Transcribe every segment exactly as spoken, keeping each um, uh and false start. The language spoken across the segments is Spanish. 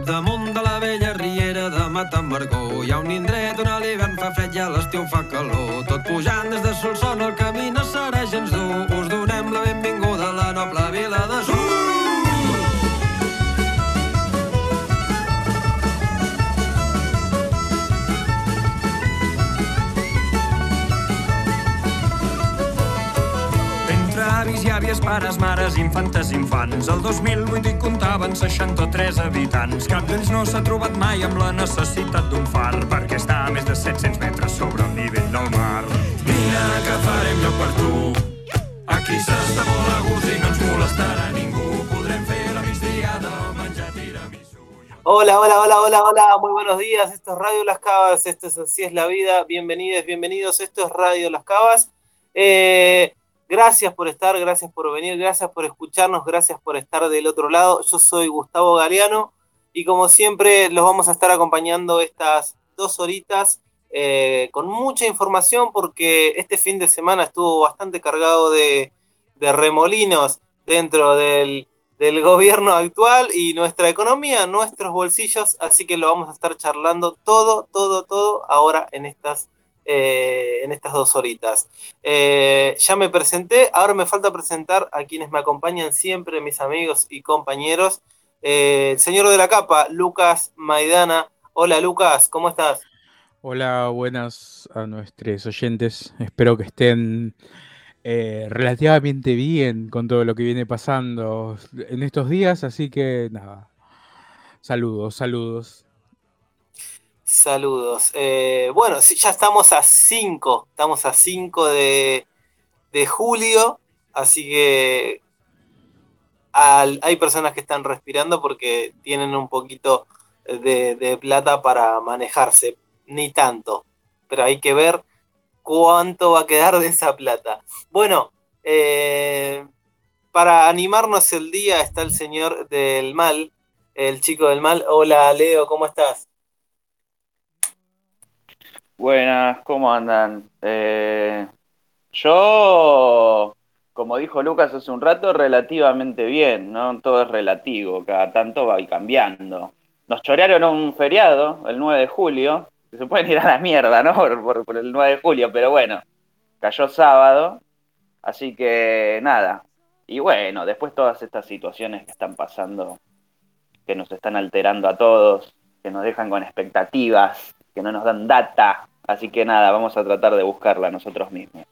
damunt de la vella riera de Matamargó. Hi ha un indret on a l'hivern fa fred i a l'estiu fa calor. Tot pujant des de Solsona el camí no serà gens dur. Us donem la benvinguda a la noble vila de Sur. Avis i àvies, pares, mares, infantes, infants. El dos mil vuit hi comptaven seixanta-tres habitants. Cap d'ells no s'ha trobat mai amb la necessitat d'un far, perquè està a més de set-cents metres sobre el nivell del mar. Vine que farem lloc per tu. Aquí s'està molt a gust i no ens molestarà ningú. Podrem fer la migdiada o menjar tiramisú. Hola, hola, hola, hola, hola. Muy buenos días. Esto es Radio Las Cavas. Esto es Así es la Vida. Bienvenidos, bienvenidos. Esto es Radio Las Cavas. Eh... Gracias por estar, gracias por venir, gracias por escucharnos, gracias por estar del otro lado. Yo soy Gustavo Galeano y como siempre los vamos a estar acompañando estas dos horitas eh, con mucha información porque este fin de semana estuvo bastante cargado de, de remolinos dentro del, del gobierno actual y nuestra economía, nuestros bolsillos, así que lo vamos a estar charlando todo, todo, todo ahora en estas Eh, en estas dos horitas. Eh, ya me presenté, ahora me falta presentar a quienes me acompañan siempre, mis amigos y compañeros. Eh, el señor de la capa, Lucas Maidana. Hola Lucas, ¿cómo estás? Hola, buenas a nuestros oyentes. Espero que estén eh, relativamente bien con todo lo que viene pasando en estos días, así que nada, saludos, saludos. Saludos. Eh, bueno, sí, ya estamos a cinco, estamos a cinco de, de julio, así que al, hay personas que están respirando porque tienen un poquito de, de plata para manejarse, ni tanto, pero hay que ver cuánto va a quedar de esa plata. Bueno, eh, para animarnos el día está el señor del mal, el chico del mal. Hola Leo, ¿cómo estás? Buenas, ¿cómo andan? Eh, yo, como dijo Lucas hace un rato, relativamente bien, ¿no? Todo es relativo, cada tanto va cambiando. Nos chorearon un feriado, el nueve de julio, que se pueden ir a la mierda, ¿no? Por, por, por el nueve de julio, pero bueno, cayó sábado, así que nada. Y bueno, después todas estas situaciones que están pasando, que nos están alterando a todos, que nos dejan con expectativas, que no nos dan data, así que nada, vamos a tratar de buscarla nosotros mismos.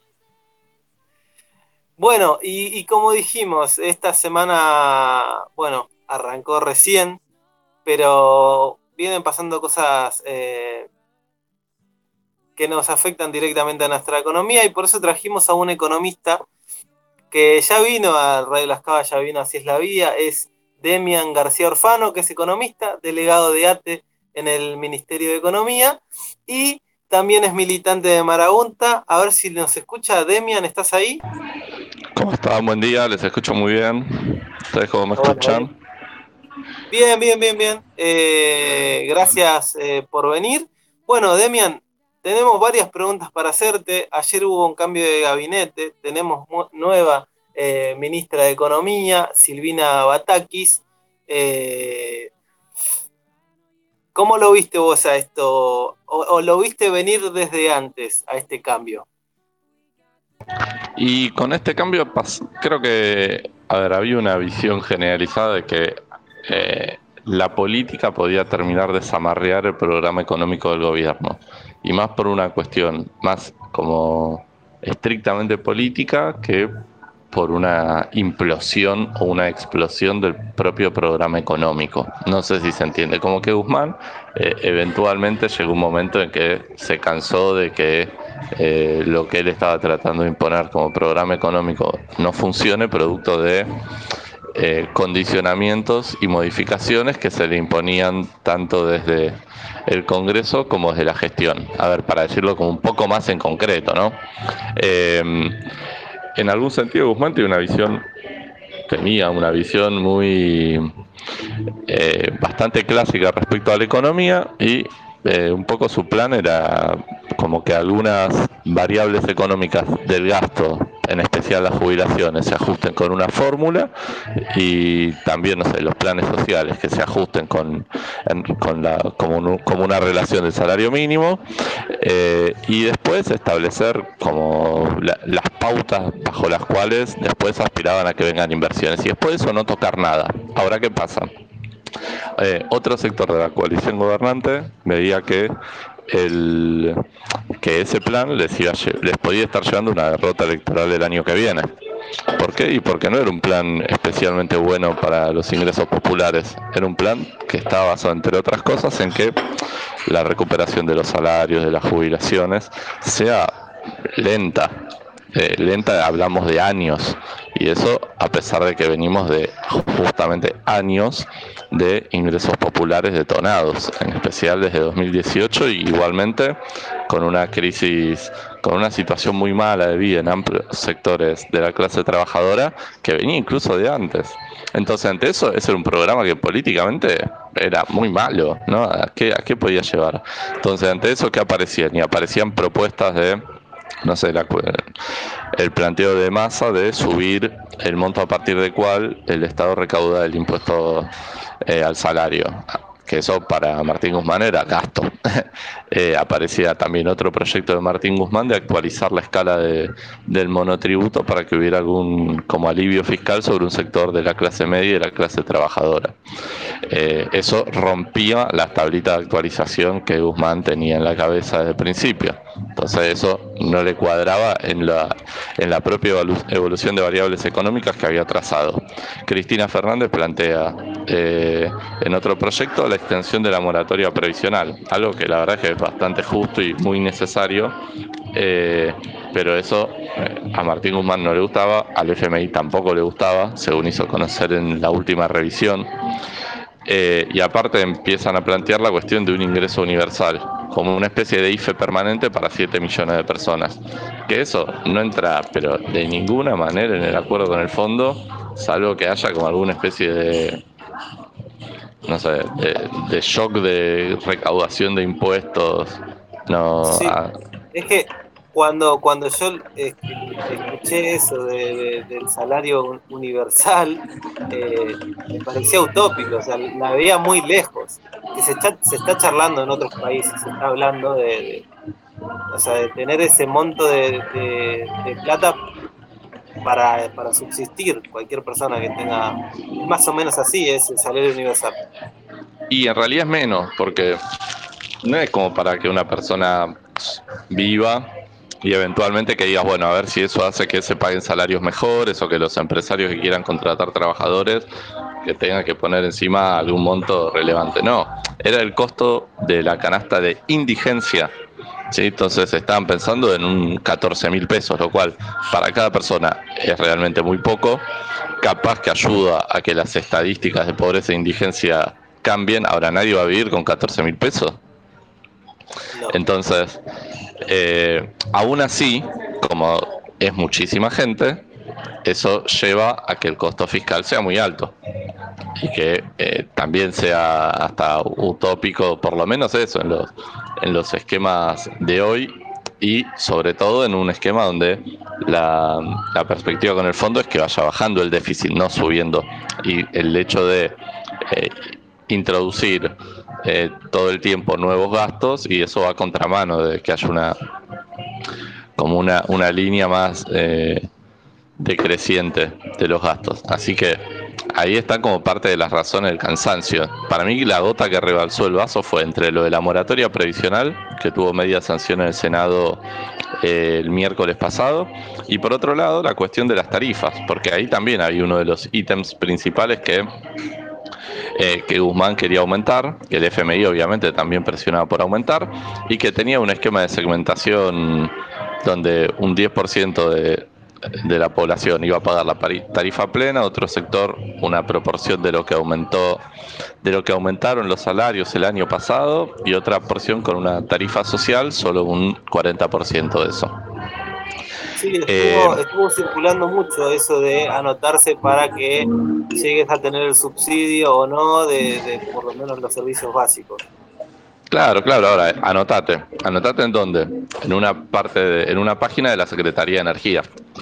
Bueno, y, y como dijimos, esta semana, bueno, arrancó recién, pero vienen pasando cosas eh, que nos afectan directamente a nuestra economía y por eso trajimos a un economista que ya vino a Radio Las Cavas, ya vino Así es la Vida, es Demian García Orfano, que es economista, delegado de ATE en el Ministerio de Economía y también es militante de Marabunta. A ver si nos escucha. Demian, ¿estás ahí? ¿Cómo están? Buen día, les escucho muy bien. ¿Ustedes cómo me escuchan? Bien, bien, bien, bien. Eh, gracias eh, por venir. Bueno, Demian, tenemos varias preguntas para hacerte. Ayer hubo un cambio de gabinete. Tenemos mu- nueva eh, ministra de Economía, Silvina Batakis. Eh, ¿Cómo lo viste vos a esto? O, ¿O lo viste venir desde antes a este cambio? Y con este cambio pas- creo que, a ver, había una visión generalizada de que eh, la política podía terminar de desamarrear el programa económico del gobierno. Y más por una cuestión más como estrictamente política que por una implosión o una explosión del propio programa económico. No sé si se entiende. Como que Guzmán eh, eventualmente llegó un momento en que se cansó de que eh, lo que él estaba tratando de imponer como programa económico no funcione, producto de eh, condicionamientos y modificaciones que se le imponían tanto desde el Congreso como desde la gestión. A ver, para decirlo como un poco más en concreto, ¿no? Eh, En algún sentido, Guzmán tiene una visión, tenía una visión muy eh, bastante clásica respecto a la economía y eh, un poco su plan era como que algunas variables económicas del gasto en especial las jubilaciones, se ajusten con una fórmula, y también, no sé, los planes sociales que se ajusten con, en, con la, como, un, como una relación del salario mínimo, eh, y después establecer como la, las pautas bajo las cuales después aspiraban a que vengan inversiones, y después de eso no tocar nada. Ahora, ¿qué pasa? Eh, otro sector de la coalición gobernante veía que el que ese plan les, iba, les podía estar llevando una derrota electoral el año que viene. ¿Por qué? Y porque no era un plan especialmente bueno para los ingresos populares. Era un plan que estaba basado, entre otras cosas, en que la recuperación de los salarios, de las jubilaciones, sea lenta. Eh, lenta, hablamos de años, y eso a pesar de que venimos de justamente años de ingresos populares detonados, en especial desde dos mil dieciocho, y igualmente con una crisis, con una situación muy mala de vida en amplios sectores de la clase trabajadora que venía incluso de antes. Entonces, ante eso, ese era un programa que políticamente era muy malo, ¿no? ¿A qué, a qué podía llevar? Entonces, ante eso, ¿qué aparecían? Y aparecían propuestas de, no sé, la, el planteo de Massa de subir el monto a partir del cual el Estado recauda el impuesto eh, al salario, que eso para Martín Guzmán era gasto. eh, aparecía también otro proyecto de Martín Guzmán de actualizar la escala de, del monotributo para que hubiera algún como alivio fiscal sobre un sector de la clase media y de la clase trabajadora. Eh, eso rompía la tablita de actualización que Guzmán tenía en la cabeza desde el principio. Entonces eso no le cuadraba en la, en la propia evolución de variables económicas que había trazado. Cristina Fernández plantea eh, en otro proyecto la extensión de la moratoria previsional, algo que la verdad es que es bastante justo y muy necesario, eh, pero eso eh, a Martín Guzmán no le gustaba, al F M I tampoco le gustaba, según hizo conocer en la última revisión. Eh, y aparte empiezan a plantear la cuestión de un ingreso universal, como una especie de I F E permanente para siete millones de personas. Que eso no entra, pero de ninguna manera en el acuerdo con el fondo, salvo que haya como alguna especie de, no sé, de, de shock de recaudación de impuestos. No, Sí, a... es que cuando, cuando yo eh, escuché eso de, de, del salario universal, eh, me parecía utópico, o sea, la veía muy lejos. Que se está, se está charlando en otros países, se está hablando de, de, o sea, de tener ese monto de, de, de plata para, para subsistir cualquier persona que tenga, más o menos así es el salario universal. Y en realidad es menos, porque no es como para que una persona viva y eventualmente que digas, bueno, a ver si eso hace que se paguen salarios mejores o que los empresarios que quieran contratar trabajadores que tengan que poner encima algún monto relevante. No, era el costo de la canasta de indigencia, ¿sí? Entonces estaban pensando en un catorce mil pesos, lo cual para cada persona es realmente muy poco, capaz que ayuda a que las estadísticas de pobreza e indigencia cambien. Ahora, nadie va a vivir con catorce mil pesos. No. Entonces, eh, aún así, como es muchísima gente, eso lleva a que el costo fiscal sea muy alto y que eh, también sea hasta utópico, por lo menos eso, en los, en los esquemas de hoy, y sobre todo en un esquema donde la, la perspectiva con el fondo es que vaya bajando el déficit, no subiendo, y el hecho de eh, introducir eh, todo el tiempo nuevos gastos, y eso va a contramano de que haya una como una, una línea más eh, decreciente de los gastos. Así que ahí está como parte de las razones del cansancio. Para mí la gota que rebalsó el vaso fue entre lo de la moratoria previsional, que tuvo media sanción en el Senado eh, el miércoles pasado, y por otro lado la cuestión de las tarifas, porque ahí también hay uno de los ítems principales que Eh, que Guzmán quería aumentar, que el F M I obviamente también presionaba por aumentar, y que tenía un esquema de segmentación donde un diez por ciento de, de la población iba a pagar la tarifa plena, otro sector una proporción de lo que aumentó, de lo que aumentaron los salarios el año pasado, y otra porción con una tarifa social, solo un cuarenta por ciento de eso. Sí, estuvo, Eh, estuvo circulando mucho eso de anotarse para que llegues a tener el subsidio o no de, de por lo menos los servicios básicos. Claro, claro, ahora anotate. ¿Anotate en dónde? En una parte de, en una página de la Secretaría de Energía.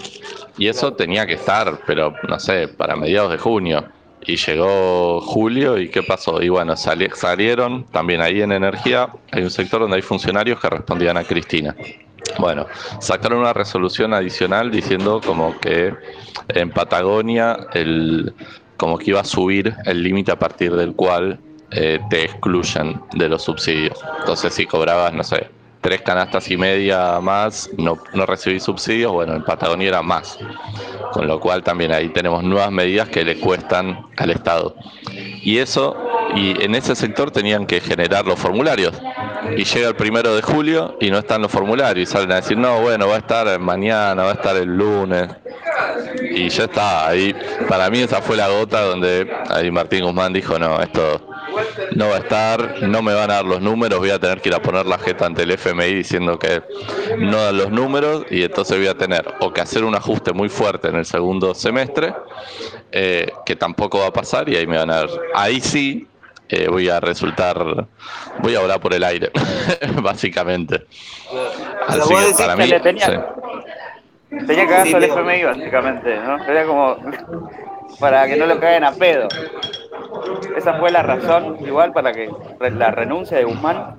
Y eso tenía que estar, pero no sé, para mediados de junio. Y llegó julio y ¿qué pasó? Y bueno, sali- salieron, también ahí en energía, hay un sector donde hay funcionarios que respondían a Cristina. Bueno, sacaron una resolución adicional diciendo como que en Patagonia el, como que iba a subir el límite a partir del cual eh, te excluyen de los subsidios. Entonces si cobrabas, no sé, tres canastas y media más, no, no recibís subsidios, bueno, en Patagonia era más. Con lo cual también ahí tenemos nuevas medidas que le cuestan al Estado. Y eso, y en ese sector tenían que generar los formularios. Y llega el primero de julio y no están los formularios. Y salen a decir, no, bueno, va a estar mañana, va a estar el lunes. Y ya está, ahí para mí esa fue la gota donde ahí Martín Guzmán dijo, no, esto no va a estar, no me van a dar los números, voy a tener que ir a poner la jeta ante el F M I diciendo que no dan los números y entonces voy a tener o que hacer un ajuste muy fuerte en el segundo semestre, eh, que tampoco va a pasar y ahí me van a dar, ahí sí eh, voy a resultar, voy a volar por el aire, básicamente. Así que para mí... Sí. Tenía que hacer el F M I básicamente, ¿no? Era como para que no lo caigan a pedo. Esa fue la razón, igual, para que la renuncia de Guzmán.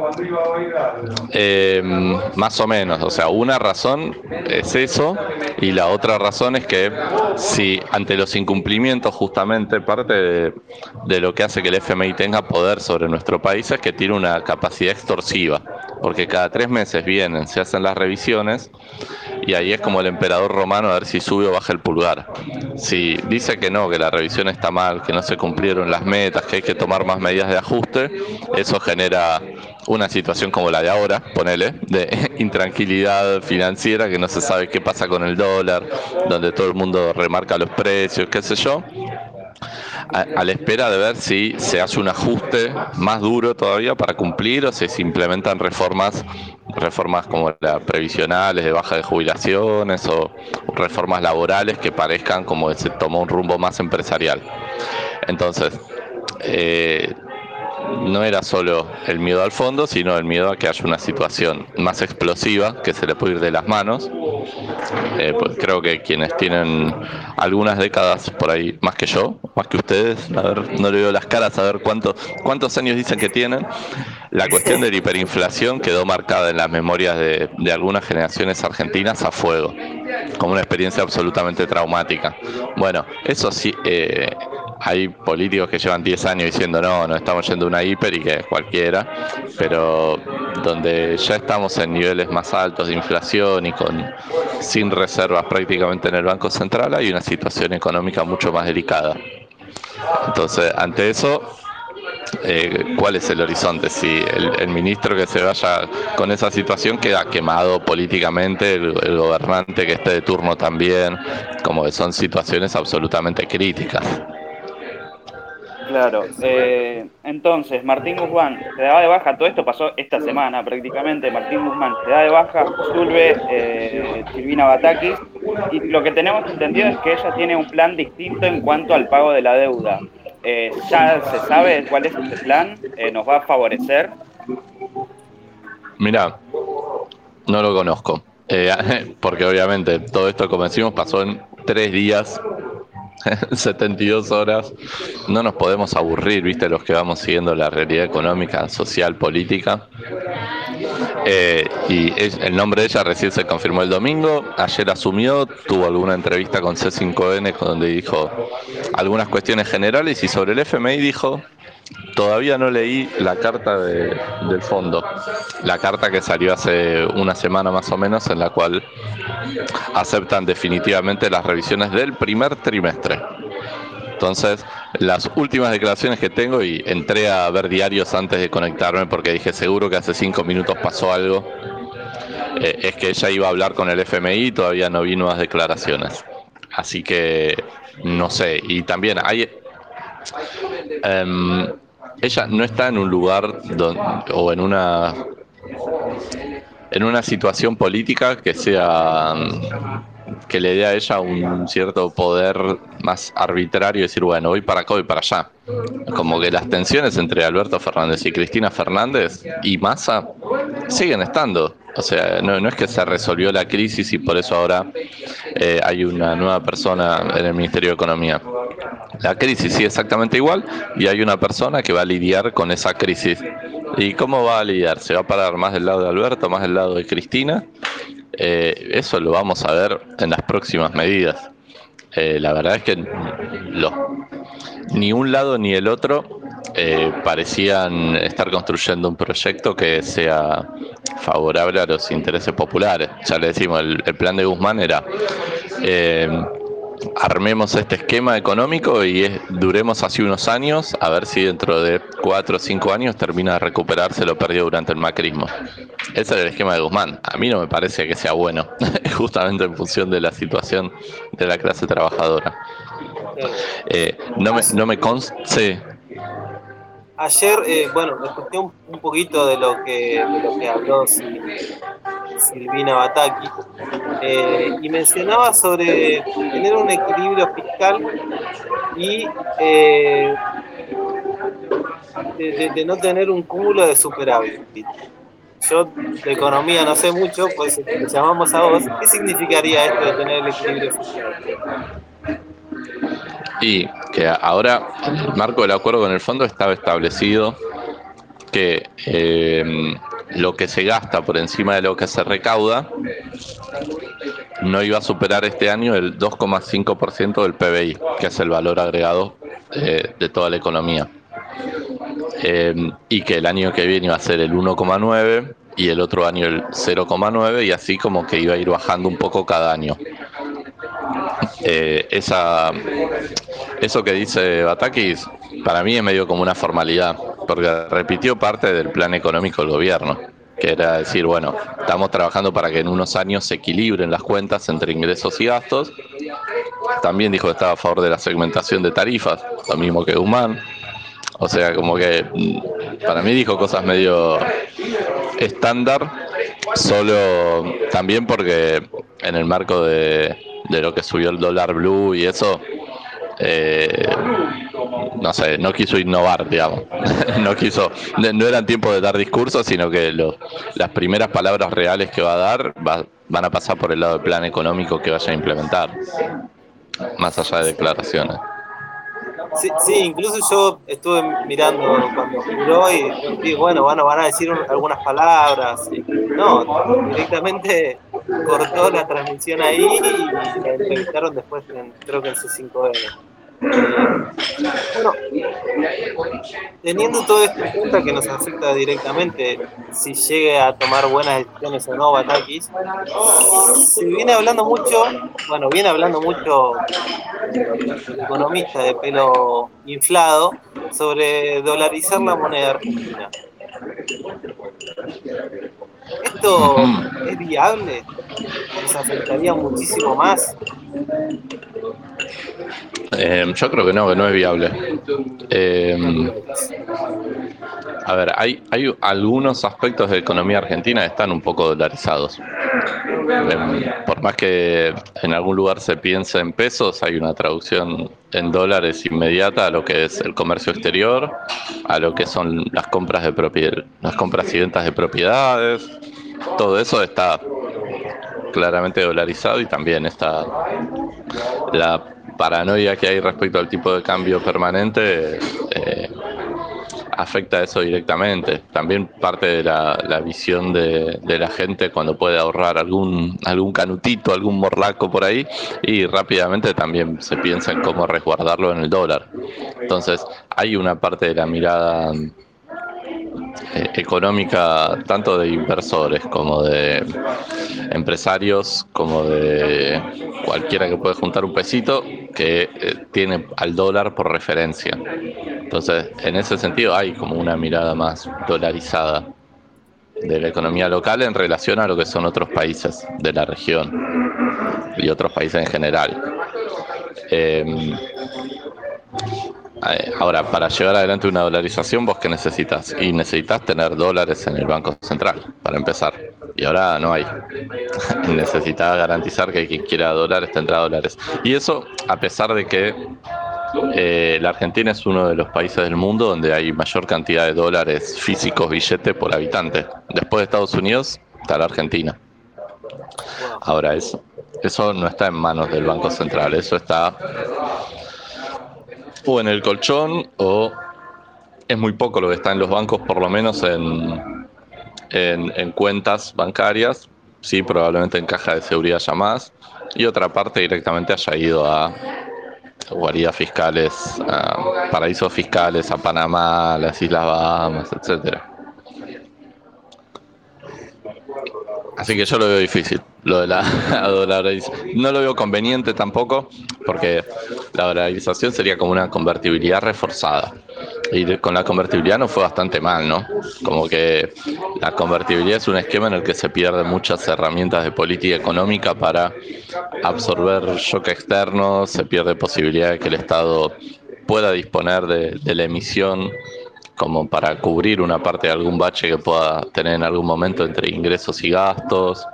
Eh, más o menos, o sea, una razón es eso y la otra razón es que si ante los incumplimientos justamente parte de, de lo que hace que el F M I tenga poder sobre nuestro país es que tiene una capacidad extorsiva, porque cada tres meses vienen, se hacen las revisiones y ahí es como el emperador romano a ver si sube o baja el pulgar. Si dice que no, que la revisión está mal, que no se cumplieron las metas, que hay que tomar más medidas de ajuste, eso genera una situación como la de ahora, ponele, de intranquilidad financiera, que no se sabe qué pasa con el dólar, donde todo el mundo remarca los precios, qué sé yo, a, a la espera de ver si se hace un ajuste más duro todavía para cumplir o si se implementan reformas reformas como las previsionales de baja de jubilaciones o reformas laborales que parezcan como que se tomó un rumbo más empresarial. Entonces, eh, no era solo el miedo al fondo, sino el miedo a que haya una situación más explosiva que se le puede ir de las manos. Eh, pues creo que quienes tienen algunas décadas por ahí, más que yo, más que ustedes, a ver, no le veo las caras, a ver cuánto, cuántos años dicen que tienen. La cuestión de la hiperinflación quedó marcada en las memorias de, de algunas generaciones argentinas a fuego, como una experiencia absolutamente traumática. Bueno, eso sí, eh, hay políticos que llevan diez años diciendo no, no estamos yendo a una hiper y que es cualquiera, pero donde ya estamos en niveles más altos de inflación y con sin reservas prácticamente en el Banco Central, hay una situación económica mucho más delicada. Entonces, ante eso, eh, ¿cuál es el horizonte? Si el, el ministro que se vaya con esa situación queda quemado políticamente, el, el gobernante que esté de turno también, como que son situaciones absolutamente críticas. Claro, eh, entonces Martín Guzmán se daba de baja, todo esto pasó esta semana prácticamente, Martín Guzmán se da de baja, Zulbe, eh, Silvina Batakis, y lo que tenemos entendido es que ella tiene un plan distinto en cuanto al pago de la deuda. Eh, ¿Ya se sabe cuál es ese plan? Eh, ¿Nos va a favorecer? Mirá, no lo conozco, eh, porque obviamente todo esto, como decimos, pasó en tres días, setenta y dos horas, no nos podemos aburrir, viste, los que vamos siguiendo la realidad económica, social, política. Eh, y es, el nombre de ella recién se confirmó el domingo, ayer asumió, tuvo alguna entrevista con C cinco N donde dijo algunas cuestiones generales y sobre el F M I dijo, todavía no leí la carta de, del fondo, la carta que salió hace una semana más o menos en la cual aceptan definitivamente las revisiones del primer trimestre. Entonces, las últimas declaraciones que tengo, y entré a ver diarios antes de conectarme porque dije seguro que hace cinco minutos pasó algo, eh, es que ella iba a hablar con el F M I y todavía no vi nuevas declaraciones. Así que no sé, y también hay... Um, ella no está en un lugar donde, o en una... en una situación política que sea que le dé a ella un cierto poder más arbitrario, decir bueno, voy para acá, voy para allá. Como que las tensiones entre Alberto Fernández y Cristina Fernández y Massa siguen estando. O sea, no, no es que se resolvió la crisis y por eso ahora eh, hay una nueva persona en el Ministerio de Economía. La crisis sigue exactamente igual y hay una persona que va a lidiar con esa crisis. ¿Y cómo va a lidiar? ¿Se va a parar más del lado de Alberto, más del lado de Cristina? Eh, eso lo vamos a ver en las próximas medidas. Eh, la verdad es que los, ni un lado ni el otro eh, parecían estar construyendo un proyecto que sea favorable a los intereses populares. Ya le decimos, el, el plan de Guzmán era eh, armemos este esquema económico y es, duremos así unos años, a ver si dentro de cuatro o cinco años termina de recuperarse lo perdido durante el macrismo. Ese era el esquema de Guzmán. A mí no me parece que sea bueno, justamente en función de la situación de la clase trabajadora. Eh, no me, no me consta... Sí. Ayer, eh, bueno, me escuché un, un poquito de lo que, de lo que habló Silvina Bataki, eh, y mencionaba sobre tener un equilibrio fiscal y eh, de, de, de no tener un cúmulo de superávit. Yo de economía no sé mucho, pues te llamamos a vos. ¿Qué significaría esto de tener el equilibrio fiscal? Y que ahora, en el marco del acuerdo con el fondo, estaba establecido que eh, lo que se gasta por encima de lo que se recauda no iba a superar este año el dos coma cinco por ciento del P B I, que es el valor agregado eh, de toda la economía. Eh, y que el año que viene iba a ser el uno coma nueve y el otro año el cero coma nueve, y así como que iba a ir bajando un poco cada año. Eh, esa, eso que dice Batakis, para mí es medio como una formalidad, porque repitió parte del plan económico del gobierno, que era decir, bueno, estamos trabajando para que en unos años se equilibren las cuentas entre ingresos y gastos. También dijo que estaba a favor de la segmentación de tarifas, lo mismo que Guzmán. O sea, como que para mí dijo cosas medio estándar, solo también porque en el marco de, de lo que subió el dólar blue y eso, eh, no sé, no quiso innovar, digamos. No quiso, no eran tiempos de dar discursos, sino que lo, las primeras palabras reales que va a dar va, van a pasar por el lado del plan económico que vaya a implementar, más allá de declaraciones. Sí, sí, incluso yo estuve mirando cuando juró y dije, bueno, bueno, van a decir un, algunas palabras. No, directamente cortó la transmisión ahí y la entrevistaron después, en, creo que en C cinco N. Eh, bueno, teniendo todo esto en cuenta que nos afecta directamente si llegue a tomar buenas decisiones o no Batakis, se viene hablando mucho, bueno, viene hablando mucho el economista de pelo inflado sobre dolarizar la moneda argentina. ¿Esto es viable? ¿Nos afectaría muchísimo más? Eh, yo creo que no, que no es viable. Eh, a ver, hay, hay algunos aspectos de la economía argentina que están un poco dolarizados. Eh, por más que en algún lugar se piense en pesos, hay una traducción en dólares inmediata a lo que es el comercio exterior, a lo que son las compras de propiedad, las compras y ventas de propiedades. Todo eso está claramente dolarizado y también está la paranoia que hay respecto al tipo de cambio permanente eh, afecta eso directamente. También parte de la, la visión de, de la gente cuando puede ahorrar algún algún canutito, algún morlaco por ahí, y rápidamente también se piensa en cómo resguardarlo en el dólar. Entonces hay una parte de la mirada eh, económica tanto de inversores como de empresarios, como de cualquiera que puede juntar un pesito, que eh, tiene al dólar por referencia. Entonces, en ese sentido hay como una mirada más dolarizada de la economía local en relación a lo que son otros países de la región y otros países en general. Eh, Ahora, para llevar adelante una dolarización, ¿vos qué necesitas? Y necesitas tener dólares en el Banco Central, para empezar. Y ahora no hay. Necesitas garantizar que quien quiera dólares tendrá dólares. Y eso, a pesar de que eh, la Argentina es uno de los países del mundo donde hay mayor cantidad de dólares físicos, billetes por habitante. Después de Estados Unidos está la Argentina. Ahora, eso, eso no está en manos del Banco Central, eso está o en el colchón o es muy poco lo que está en los bancos, por lo menos en, en, en cuentas bancarias, sí, probablemente en caja de seguridad ya más, y otra parte directamente haya ido a guaridas fiscales, a paraísos fiscales, a Panamá, a las Islas Bahamas, etcétera. Así que yo lo veo difícil, lo de la dolarización. No lo veo conveniente tampoco, porque la dolarización sería como una convertibilidad reforzada. Y con la convertibilidad nos fue bastante mal, ¿no? Como que la convertibilidad es un esquema en el que se pierden muchas herramientas de política económica para absorber shock externos, se pierde posibilidad de que el Estado pueda disponer de, de la emisión como para cubrir una parte de algún bache que pueda tener en algún momento entre ingresos y gastos.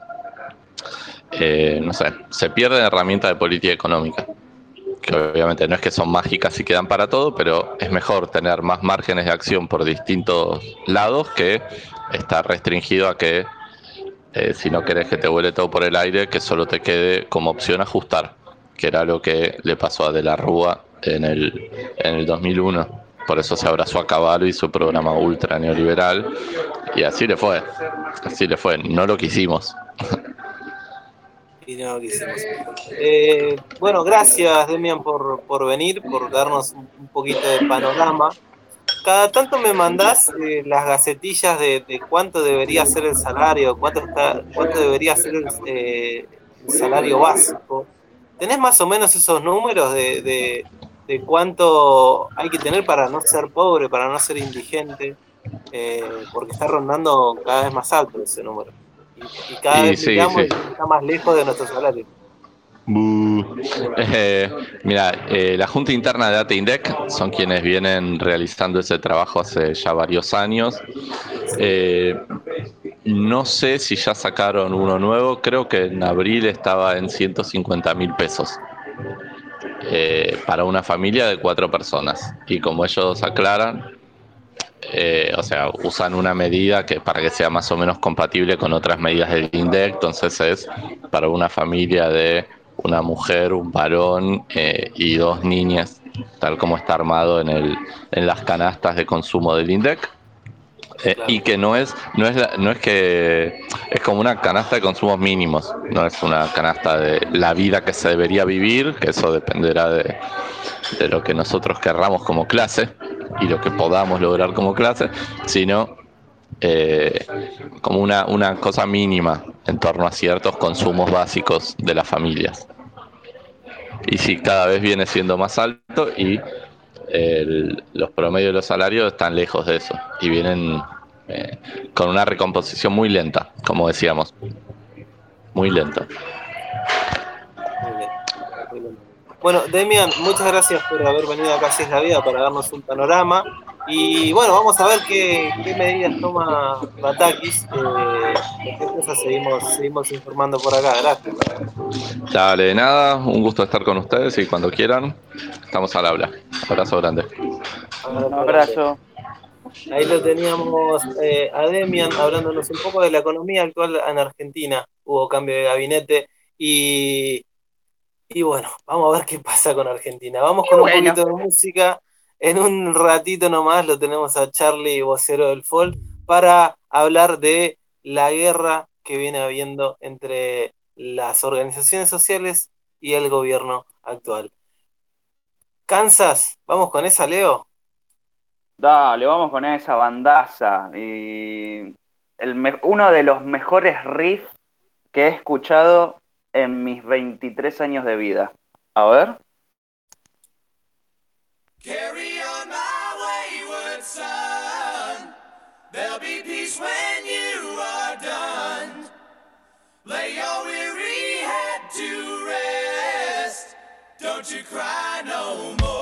Eh, no sé, se pierden herramientas de política económica, que obviamente no es que son mágicas y quedan para todo, pero es mejor tener más márgenes de acción por distintos lados que estar restringido a que, eh, si no querés que te vuele todo por el aire, que solo te quede como opción ajustar, que era lo que le pasó a De la Rúa en el, en el dos mil uno. Por eso se abrazó a Cavallo y su programa ultra neoliberal. Y así le fue. Así le fue. No lo quisimos. Y no lo quisimos. Eh, bueno, gracias, Demian, por, por venir, por darnos un, un poquito de panorama. Cada tanto me mandás eh, las gacetillas de, de cuánto debería ser el salario, cuánto, está, cuánto debería ser el, eh, el salario básico. ¿Tenés más o menos esos números de... de de cuánto hay que tener para no ser pobre, para no ser indigente, eh, porque está rondando cada vez más alto ese número. Y, y cada y vez sí, miramos sí. y está más lejos de nuestro salario. Eh, mira, eh, la Junta Interna de Datindec son quienes vienen realizando ese trabajo hace ya varios años. Eh, no sé si ya sacaron uno nuevo, creo que en abril estaba en ciento cincuenta mil pesos. Eh, para una familia de cuatro personas, y como ellos aclaran, eh, o sea, usan una medida que para que sea más o menos compatible con otras medidas del INDEC, entonces es para una familia de una mujer, un varón eh, y dos niñas, tal como está armado en, el, en las canastas de consumo del INDEC. Eh, claro. Y que no es no es la, no es que es como una canasta de consumos mínimos, no es una canasta de la vida que se debería vivir, que eso dependerá de, de lo que nosotros querramos como clase y lo que podamos lograr como clase, sino eh, como una, una cosa mínima en torno a ciertos consumos básicos de las familias. Y sí, cada vez viene siendo más alto y El, los promedios de los salarios están lejos de eso y vienen eh, con una recomposición muy lenta, como decíamos, muy lenta. Muy bien, muy bien. Bueno, Demian, muchas gracias por haber venido acá a Así es la Vida para darnos un panorama y bueno, vamos a ver qué, qué medidas toma Batakis. Eh, cualquier cosa seguimos, seguimos informando por acá. Gracias. Dale, de nada, un gusto estar con ustedes y cuando quieran estamos al habla. Abrazo grande. Un abrazo. Ahí lo teníamos eh, a Demian hablándonos un poco de la economía actual en Argentina. Hubo cambio de gabinete y, y bueno, vamos a ver qué pasa con Argentina. Vamos con bueno. un poquito de música. En un ratito nomás lo tenemos a Charlie, vocero del F O L, para hablar de la guerra que viene habiendo entre las organizaciones sociales y el gobierno actual. ¿Kansas? ¿Vamos con esa, Leo? Dale, vamos con esa bandaza. Y el me- uno de los mejores riffs que he escuchado en mis veintitrés años de vida. A ver. Carry on my wayward son. There'll be peace when you are done. Lay your weary head to rest. Don't you cry no more.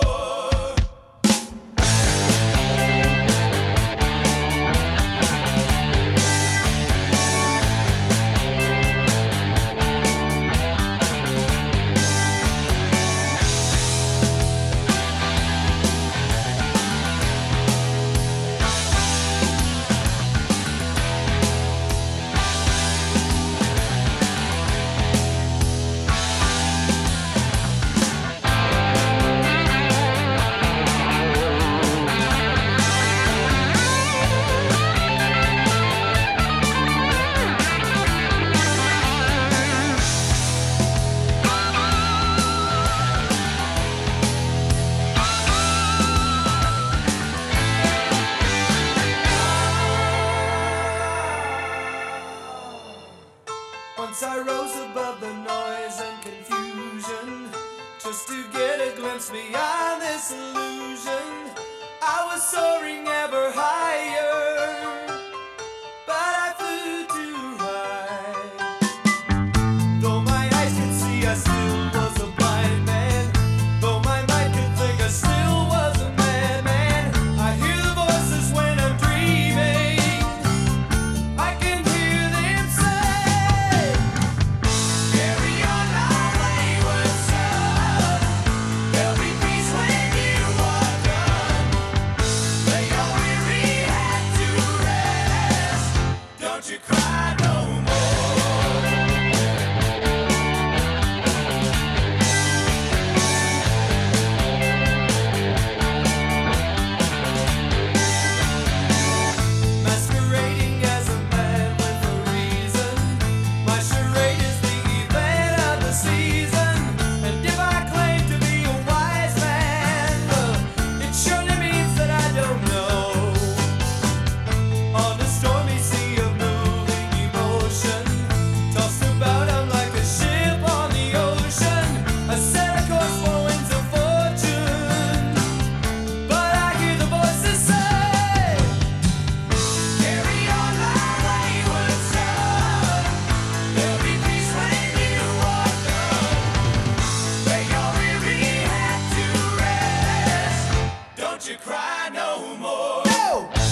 get a glimpse beyond this illusion. I was soaring ever higher, but I flew too high. Though my eyes could see, I still was a blind man. Though my mind could think, I still was a madman. I hear the voices when I'm dreaming. I can hear them say, carry on my wayward son. There'll be peace when you are done. Lay your weary head to rest. Don't you cry no more. Masquerading as a man with a reason. My charade is the event of the season. And if I claim to be a wise man, uh, it surely means that I don't know. On a stormy sea of moving emotion, tossed about I'm like a ship on the ocean. I set a course for winds of fortune, but I hear the voices say, carry on my wayward son. There'll be peace when you are done. Lay your weary head to rest. Don't you cry no more. No!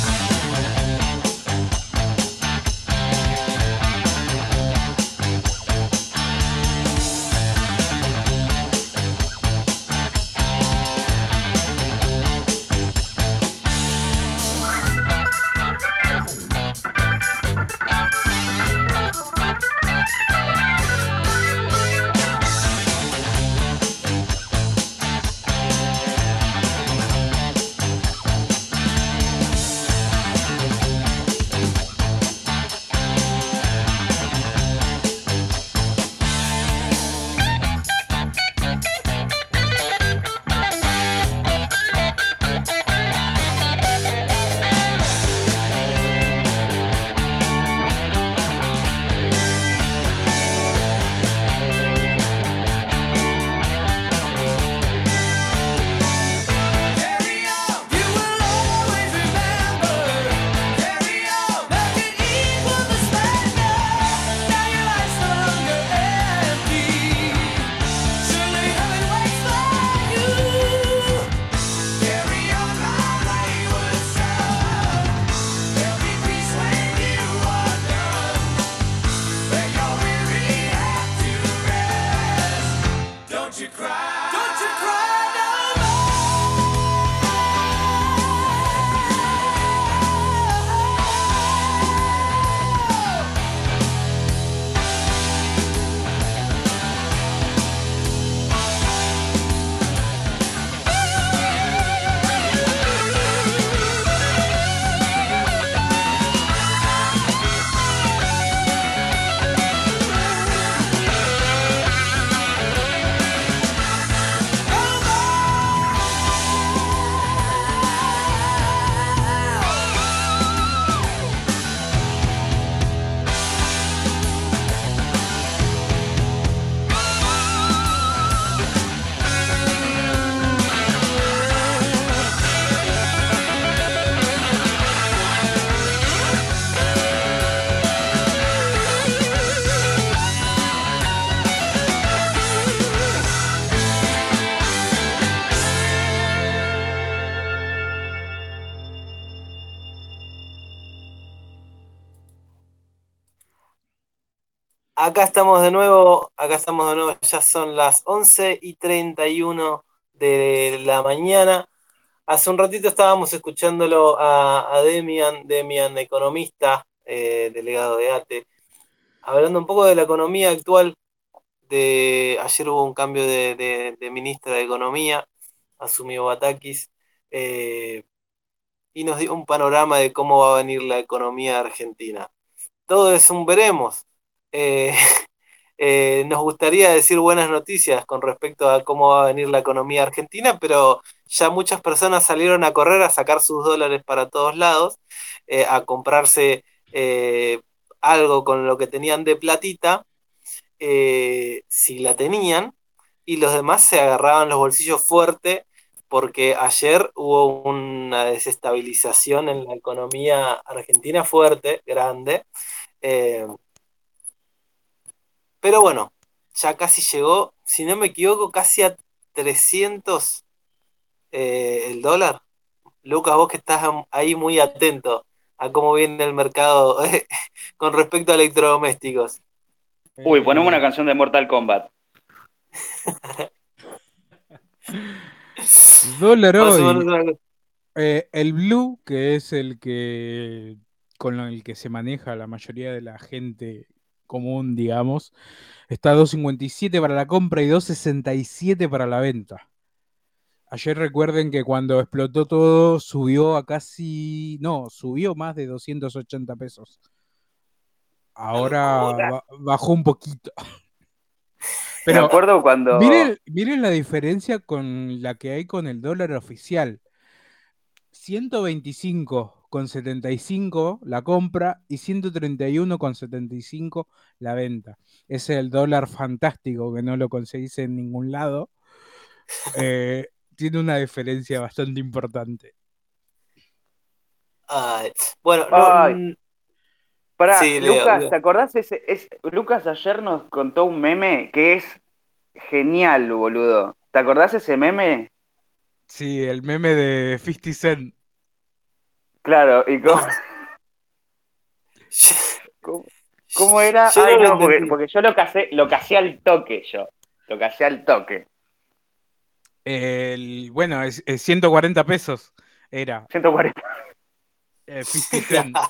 Carry on, you will always remember. Carry on, make it equal the splendor. Now your life's no longer empty. Surely heaven waits for you. Carry on, my wayward son. There'll be peace when you are done. Lay your weary head to rest. Don't you cry. Don't you cry no Acá estamos de nuevo, acá estamos de nuevo, ya son las once y treinta y uno de la mañana. Hace un ratito estábamos escuchándolo a, a Demian, Demian, economista, eh, delegado de ATE, hablando un poco de la economía actual. De, ayer hubo un cambio de, de, de ministra de Economía, asumió Batakis, eh, y nos dio un panorama de cómo va a venir la economía argentina. Todo es un veremos. Eh, eh, nos gustaría decir buenas noticias con respecto a cómo va a venir la economía argentina, pero ya muchas personas salieron a correr a sacar sus dólares para todos lados, eh, a comprarse eh, algo con lo que tenían de platita, eh, si la tenían, y los demás se agarraban los bolsillos fuerte porque ayer hubo una desestabilización en la economía argentina fuerte, grande. Eh, pero bueno, ya casi llegó, si no me equivoco, casi a trescientos eh, el dólar. Lucas, vos que estás ahí muy atento a cómo viene el mercado eh, con respecto a electrodomésticos. Uy, ponemos una Eh, canción de Mortal Kombat. dólar Más o menos hoy. una cosa. Eh, el blue, que es el que con el que se maneja la mayoría de la gente común, digamos, está a dos cincuenta y siete para la compra y dos sesenta y siete para la venta. Ayer recuerden que cuando explotó todo subió a casi, no, subió más de doscientos ochenta pesos. Una Ahora locura. ba- bajó un poquito. Me Pero acuerdo cuando... miren, miren la diferencia con la que hay con el dólar oficial. ciento veinticinco con setenta y cinco la compra y ciento treinta y uno con setenta y cinco la venta. Ese es el dólar fantástico que no lo conseguís en ningún lado. Eh, tiene una diferencia bastante importante. Ay, bueno, no. Ay, mm, pará, Sí, Leo, Lucas, Leo. ¿te acordás? Ese, es, Lucas ayer nos contó un meme que es genial, boludo. ¿Te acordás ese meme? Sí, el meme de cincuenta Cent. Claro, y cómo, No, yo, cómo, cómo era. yo Ay, no lo no, porque, entendí. porque yo lo casé, lo casé al toque yo. Lo casé al toque. El, bueno, es, es ciento cuarenta pesos era ciento cuarenta. eh, cincuenta Cent.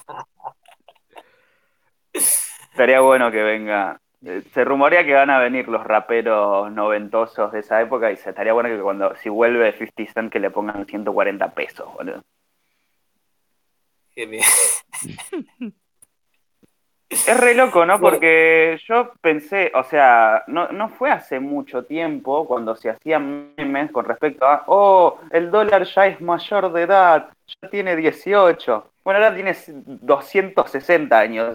Estaría bueno que venga. Eh, Se rumorea que van a venir los raperos noventosos de esa época y se estaría bueno que cuando, si vuelve cincuenta Cent, que le pongan ciento cuarenta pesos, boludo. Genial. Es re loco, ¿no? Bueno, Porque yo pensé, o sea, no, no fue hace mucho tiempo cuando se hacían memes con respecto a, oh, el dólar ya es mayor de edad, ya tiene dieciocho. Bueno, ahora tiene doscientos sesenta años.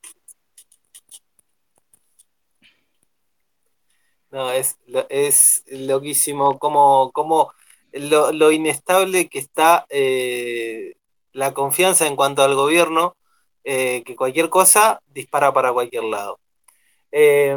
no, es, lo- es loquísimo cómo, cómo lo, lo inestable que está eh, la confianza en cuanto al gobierno, eh, que cualquier cosa dispara para cualquier lado. Eh,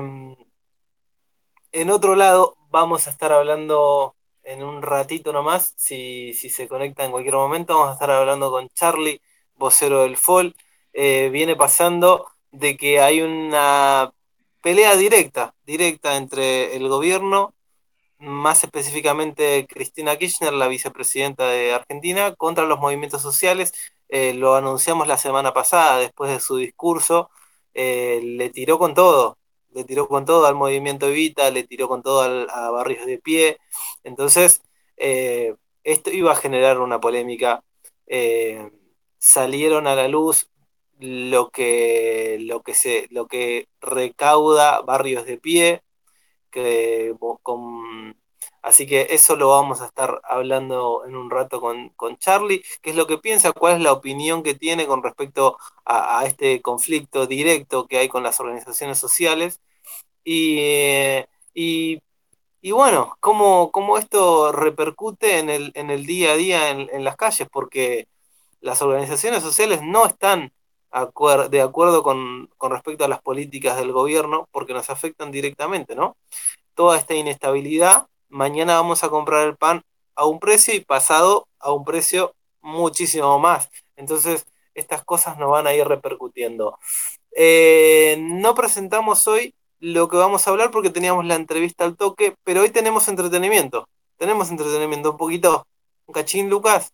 En otro lado, vamos a estar hablando en un ratito nomás, si, si se conecta en cualquier momento, vamos a estar hablando con Charlie, vocero del F O L. Eh, viene pasando de que hay una pelea directa, directa entre el gobierno, más específicamente Cristina Kirchner, la vicepresidenta de Argentina, contra los movimientos sociales. Eh, lo anunciamos la semana pasada, después de su discurso, eh, le tiró con todo, le tiró con todo al movimiento Evita, le tiró con todo al, a Barrios de Pie. Entonces, eh, esto iba a generar una polémica. Eh, salieron a la luz lo que, lo que, se, lo que recauda Barrios de Pie, que con, así que eso lo vamos a estar hablando en un rato con, con Charlie, qué es lo que piensa, cuál es la opinión que tiene con respecto a, a este conflicto directo que hay con las organizaciones sociales y, eh, y, y bueno, cómo, cómo esto repercute en el, en el día a día en, en las calles, porque las organizaciones sociales no están acuer de acuerdo con, con respecto a las políticas del gobierno porque nos afectan directamente, ¿no? Toda esta inestabilidad, mañana vamos a comprar el pan a un precio y pasado a un precio muchísimo más. Entonces, estas cosas nos van a ir repercutiendo. Eh, no presentamos hoy lo que vamos a hablar porque teníamos la entrevista al toque, pero hoy tenemos entretenimiento. Tenemos entretenimiento un poquito, un cachín, Lucas.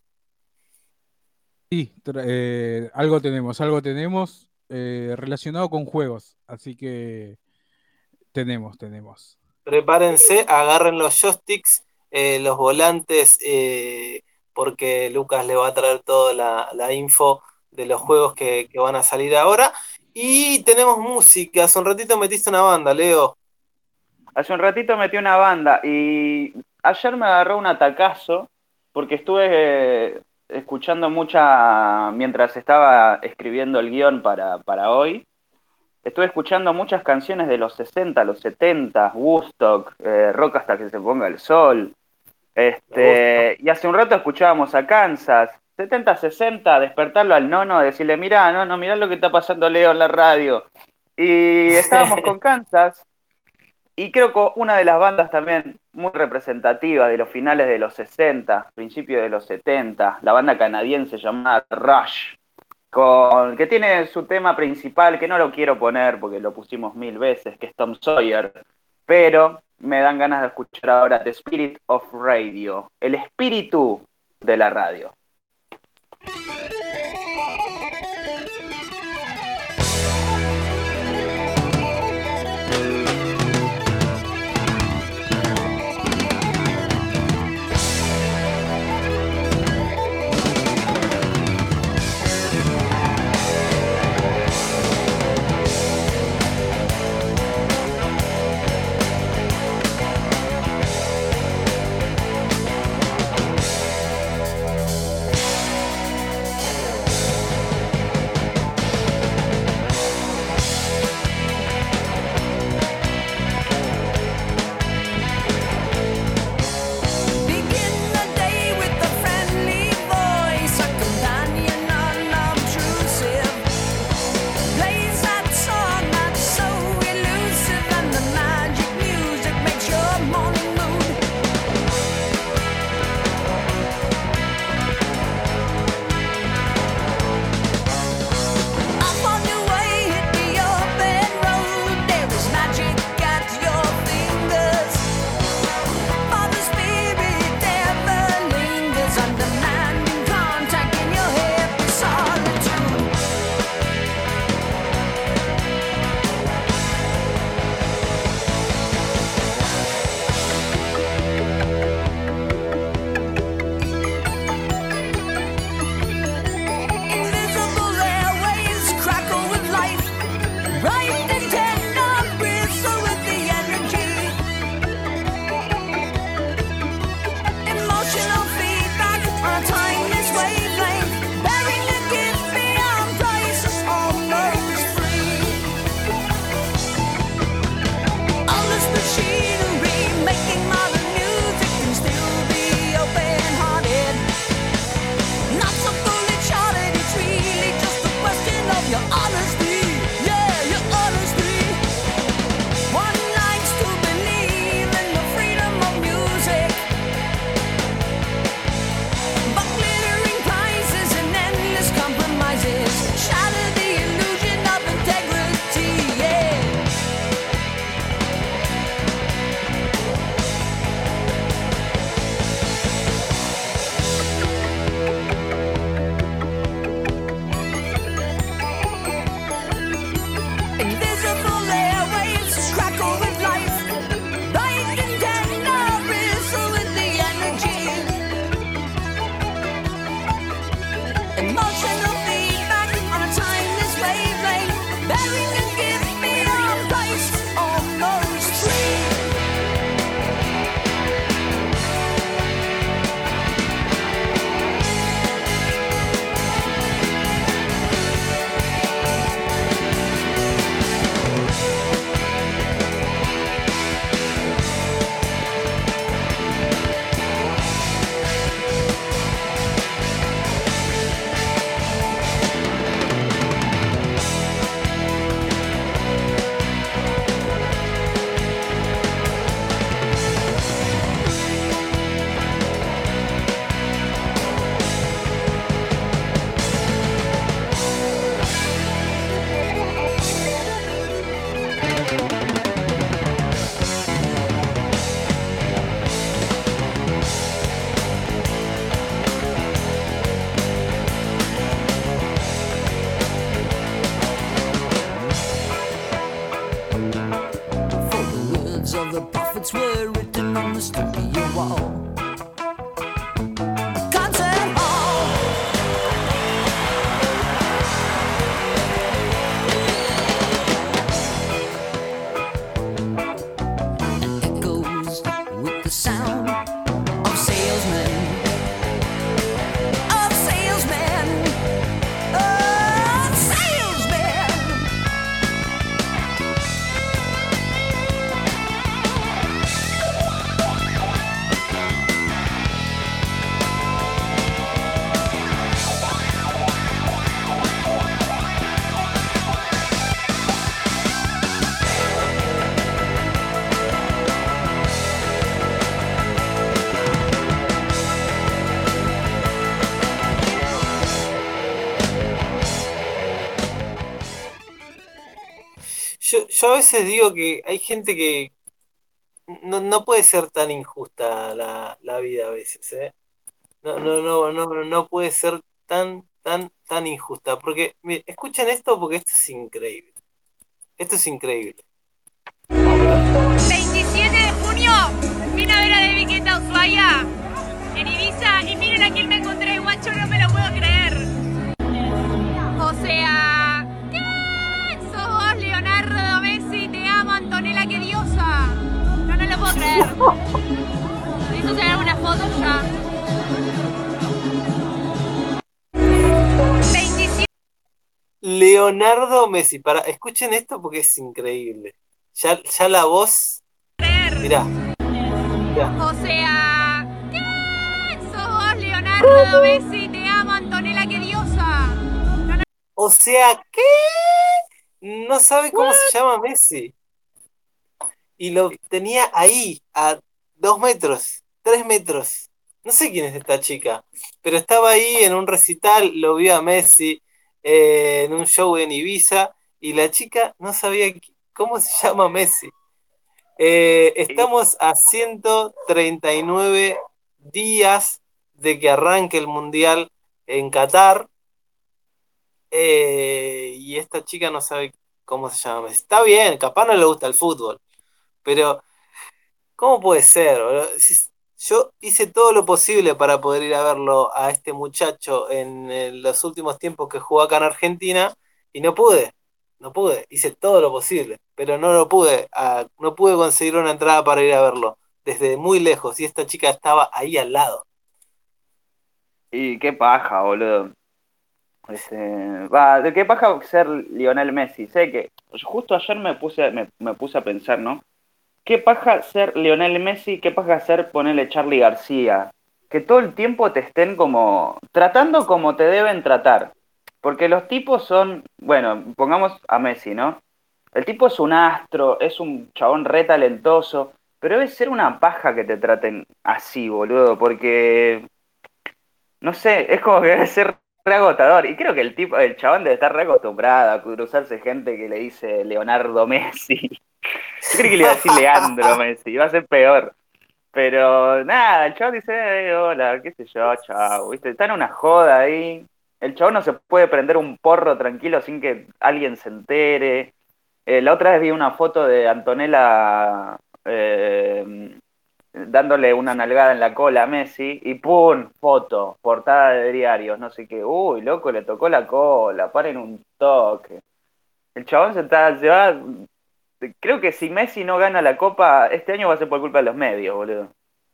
Sí, tra- eh, algo tenemos, algo tenemos eh, relacionado con juegos, así que tenemos, tenemos. Prepárense, agarren los joysticks, eh, los volantes, eh, porque Lucas le va a traer toda la, la info de los juegos que, que van a salir ahora. Y tenemos música. Hace un ratito metiste una banda, Leo. Hace un ratito metí una banda y ayer me agarró un atacazo porque estuve eh, escuchando mucha, mientras estaba escribiendo el guión para, para hoy, estuve escuchando muchas canciones de los sesenta, los setenta, Woodstock, eh, Rock hasta que se ponga el sol. Este, y hace un rato escuchábamos a Kansas, setenta, sesenta, despertarlo al nono, decirle, mirá, no, no, mirá lo que está pasando Leo en la radio. Y estábamos con Kansas, y creo que una de las bandas también muy representativas de los finales de los sesenta, principios de los setenta, la banda canadiense llamada Rush, con, que tiene su tema principal, que no lo quiero poner porque lo pusimos mil veces, que es Tom Sawyer, pero me dan ganas de escuchar ahora The Spirit of Radio, el espíritu de la radio. yo a veces digo que hay gente que no, no puede ser tan injusta la, la vida a veces, ¿eh? No, no, no, no, no puede ser tan, tan, tan injusta. Porque, mire, escuchen esto porque esto es increíble. Esto es increíble. veintisiete de junio vine a ver a David Guetta a Ushuaia, en Ibiza, y miren a quién me encontré, guacho, no me lo puedo creer. O sea, ¿qué? Sos vos, Leonardo Messi, te amo, Antonella, qué diosa. No, no lo puedo creer. ¿Necesito sacar una foto ya? veintisiete Leonardo Messi, para, escuchen esto porque es increíble. Ya, ya la voz. Mirá. Mirá. O sea, ¿qué? Sos vos, Leonardo Messi, te amo, Antonella, qué diosa. No, no. O sea, ¿qué? No sabe cómo se llama Messi. Y lo tenía ahí, a dos metros, tres metros. No sé quién es esta chica, pero estaba ahí en un recital, lo vio a Messi eh, en un show en Ibiza, y la chica no sabía cómo se llama Messi. Eh, estamos a ciento treinta y nueve días de que arranque el Mundial en Qatar, eh, y esta chica no sabe cómo se llama Messi. Está bien, capaz no le gusta el fútbol, pero ¿cómo puede ser, boludo? Si- Yo hice todo lo posible para poder ir a verlo a este muchacho en, eh, los últimos tiempos que jugó acá en Argentina y no pude, no pude. Hice todo lo posible, pero no lo pude, ah, no pude conseguir una entrada para ir a verlo desde muy lejos y esta chica estaba ahí al lado. Y qué paja, boludo. Este, va, de qué paja ser Lionel Messi. Sé que justo ayer me puse, me, me puse a pensar, ¿no? Qué paja ser Lionel Messi, qué paja ser ponerle Charly García. Que todo el tiempo te estén como tratando como te deben tratar. Porque los tipos son, bueno, pongamos a Messi, ¿no? El tipo es un astro, es un chabón re talentoso, pero debe ser una paja que te traten así, boludo, porque no sé, es como que debe ser re agotador. Y creo que el tipo, el chabón debe estar re acostumbrado a cruzarse gente que le dice Leonardo Messi. Yo creí que le iba a decir Leandro Messi, iba a ser peor. Pero nada, el chabón dice, eh, hola, qué sé yo, chao, ¿viste? Está en una joda ahí. El chabón no se puede prender un porro tranquilo sin que alguien se entere. Eh, la otra vez vi una foto de Antonella eh, dándole una nalgada en la cola a Messi y ¡pum! Foto, portada de diarios, no sé qué. Uy, loco, le tocó la cola, paren un toque. El chabón se, está, se va. Creo que si Messi no gana la Copa, este año va a ser por culpa de los medios, boludo.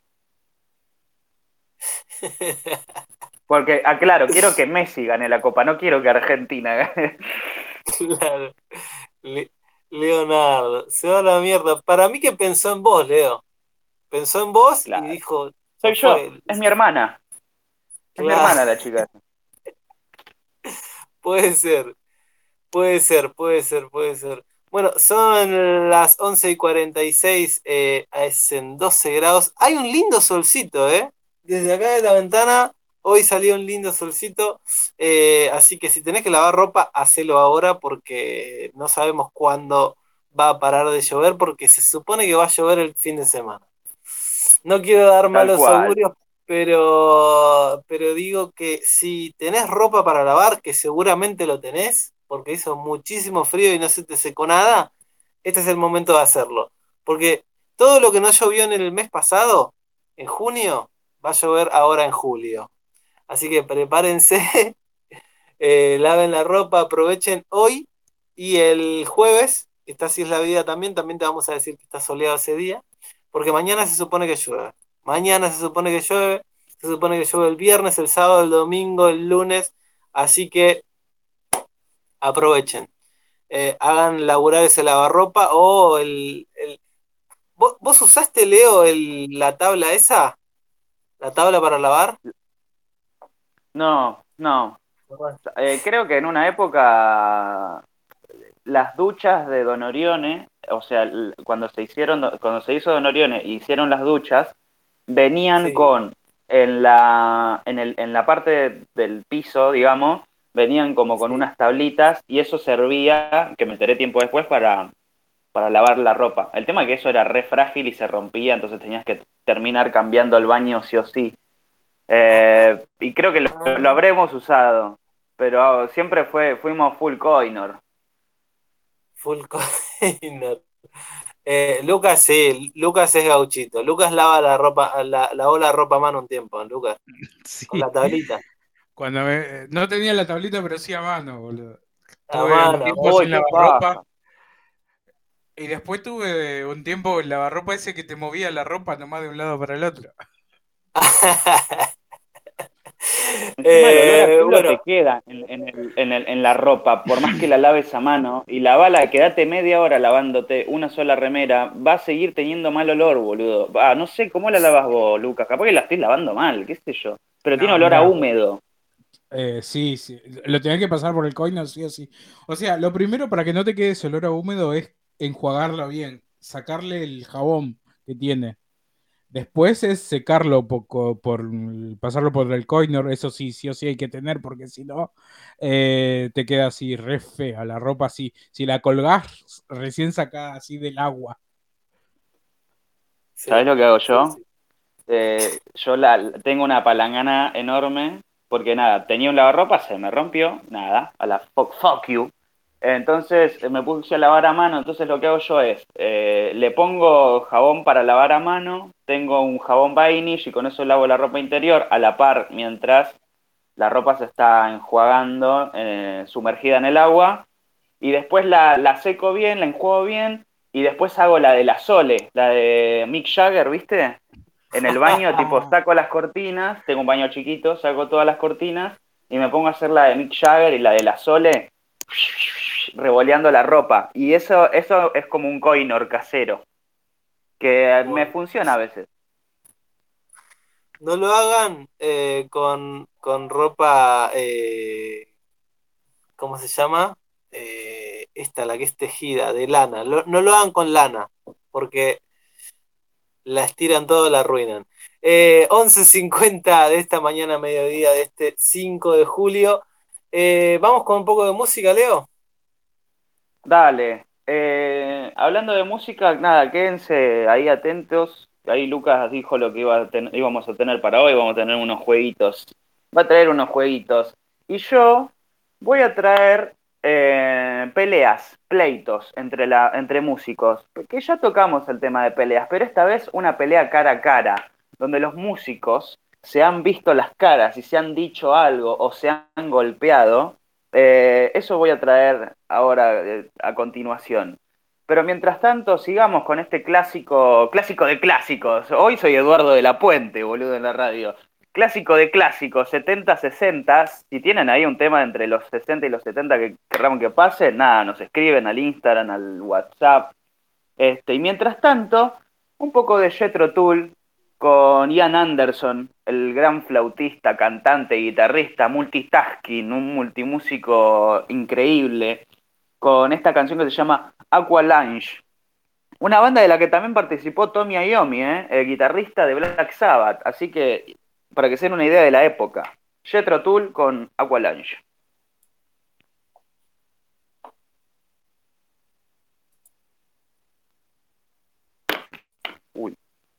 Porque, aclaro, quiero que Messi gane la Copa, no quiero que Argentina gane. Claro. Le- Leonardo, se va a la mierda. Para mí que pensó en vos, Leo. Pensó en vos y Claro. dijo, ya Soy yo, fue. es mi hermana. Es mi Claro, hermana la chica. puede ser, puede ser, puede ser, puede ser. Bueno, son las once y cuarenta y seis, eh, es en doce grados. Hay un lindo solcito, ¿eh? Desde acá de la ventana, hoy salió un lindo solcito. eh, así que si tenés que lavar ropa, hacelo ahora porque no sabemos cuándo va a parar de llover porque se supone que va a llover el fin de semana. No quiero dar Tal malos cual. augurios, pero, pero digo que si tenés ropa para lavar, que seguramente lo tenés, porque hizo muchísimo frío y no se te secó nada, este es el momento de hacerlo. Porque todo lo que no llovió en el mes pasado, en junio, va a llover ahora en julio. Así que prepárense, eh, laven la ropa, aprovechen hoy y el jueves, que está así es la vida también, también te vamos a decir que está soleado ese día, porque mañana se supone que llueve. Mañana se supone que llueve, se supone que llueve el viernes, el sábado, el domingo, el lunes, así que aprovechen. Eh, hagan laburar ese lavarropa o el... el... ¿Vos, vos usaste, Leo, el, la tabla esa? ¿La tabla para lavar? No, no. Eh, creo que en una época las duchas de Don Orione, o sea, l- cuando se hicieron, cuando se hizo Don Orione y hicieron las duchas, venían Sí, con en la en el en la parte del piso, digamos, venían como con sí. unas tablitas y eso servía, que me enteré tiempo después, para para lavar la ropa. El tema es que eso era re frágil y se rompía, entonces tenías que terminar cambiando el baño sí o sí. Eh, y creo que lo, lo habremos usado, pero siempre fue fuimos full Coinor. Full Coinor. Eh, Lucas sí, Lucas es gauchito. Lucas lava la ropa, la, lavó la ropa a mano un tiempo, Lucas. Sí. Con la tablita. Cuando me, no tenía la tablita, pero sí a mano, boludo. A Tuve mano. un tiempo Oh, sin qué lavarropa. paja. Y después tuve un tiempo el lavarropa ese que te movía la ropa nomás de un lado para el otro. Encima el olor a Eh, pelo bueno, te queda en, en el- en el- en la ropa, por más que la laves a mano. Y la bala, quédate media hora lavándote una sola remera, va a seguir teniendo mal olor, boludo. Ah, no sé cómo la lavas vos, Lucas. Capaz que la estoy lavando mal, qué sé yo. Pero tiene No, olor a mirá. húmedo. Eh, sí, sí. Lo tenés que pasar por el coino, sí o sí. O sea, lo primero para que no te quede ese olor a húmedo es enjuagarlo bien, sacarle el jabón que tiene. Después es secarlo poco por pasarlo por el coinor, eso sí, sí o sí hay que tener, porque si no, eh, te queda así re fea la ropa así. Si la colgás recién sacada así del agua. sí, ¿Sabés lo que hago sí, yo? sí. Eh, yo la, tengo una palangana enorme, porque nada, tenía un lavarropa, se me rompió, nada, a la fuck, fuck you. Entonces eh, me puse a lavar a mano, entonces lo que hago yo es, eh, le pongo jabón para lavar a mano, tengo un jabón Vanish y con eso lavo la ropa interior a la par, mientras la ropa se está enjuagando, eh, sumergida en el agua, y después la, la seco bien, la enjuago bien, y después hago la de la Sole, la de Mick Jagger, ¿viste? En el baño, tipo, saco las cortinas, tengo un baño chiquito, saco todas las cortinas y me pongo a hacer la de Mick Jagger y la de la Sole, revoleando la ropa. Y eso, eso es como un coinor casero, que me Bueno, funciona a veces. no lo hagan eh, con, con ropa, eh, ¿cómo se llama? Eh, esta, la que es tejida, de lana. Lo- no lo hagan con lana, porque la estiran todo, la arruinan. Eh, once cincuenta de esta mañana, mediodía de este cinco de julio. Eh, vamos con un poco de música, Leo. Dale. Eh, hablando de música, nada, quédense ahí atentos. Ahí Lucas dijo lo que iba a ten- íbamos a tener para hoy, vamos a tener unos jueguitos. Va a traer unos jueguitos. Y yo voy a traer eh, peleas, pleitos entre, la, entre músicos. Porque ya tocamos el tema de peleas, pero esta vez una pelea cara a cara, donde los músicos se han visto las caras y se han dicho algo o se han golpeado. Eh, eso voy a traer ahora eh, a continuación. Pero mientras tanto, sigamos con este clásico, clásico de clásicos. Hoy soy Eduardo de la Puente, boludo, en la radio. Clásico de clásicos, setenta sesenta. Si tienen ahí un tema entre los sesenta y los setenta que querramos que pase, nada, nos escriben al Instagram, al WhatsApp. Este, y mientras tanto, un poco de Jethro Tull con Ian Anderson, el gran flautista, cantante, guitarrista, multitasking, un multimúsico increíble, con esta canción que se llama Aqualunge. Una banda de la que también participó Tommy Iommi, ¿eh? El guitarrista de Black Sabbath. Así que, para que se den una idea de la época, Jethro Tull con Aqualunge. Uy.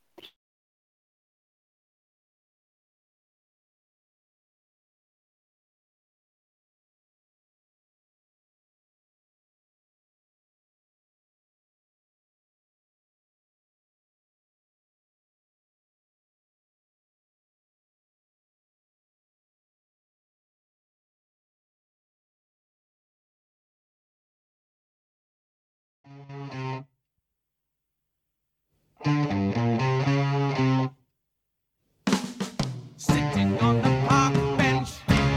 Sitting on the park bench,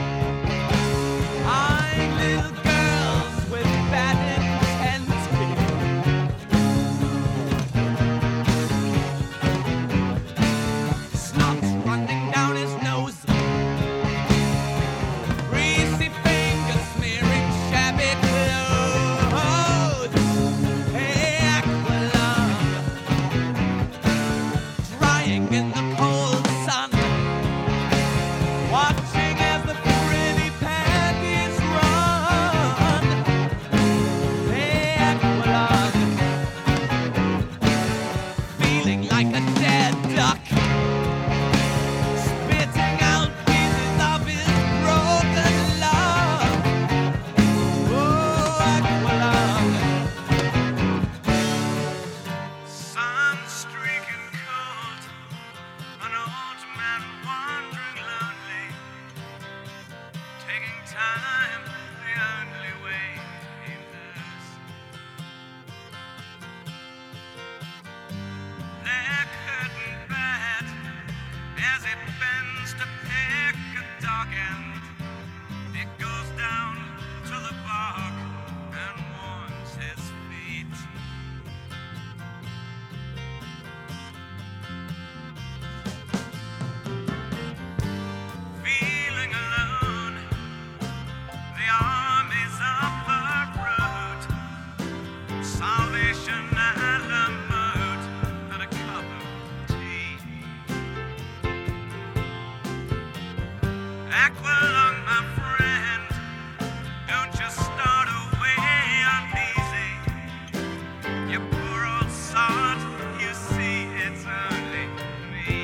eyeing little girls with bad intent. Snot running down his nose, greasy fingers smearing shabby clothes. Hey, Aqualung, drying in the cold sun. Aqualung, my friend, don't just start away uneasy. You poor old sod, you see it's only me.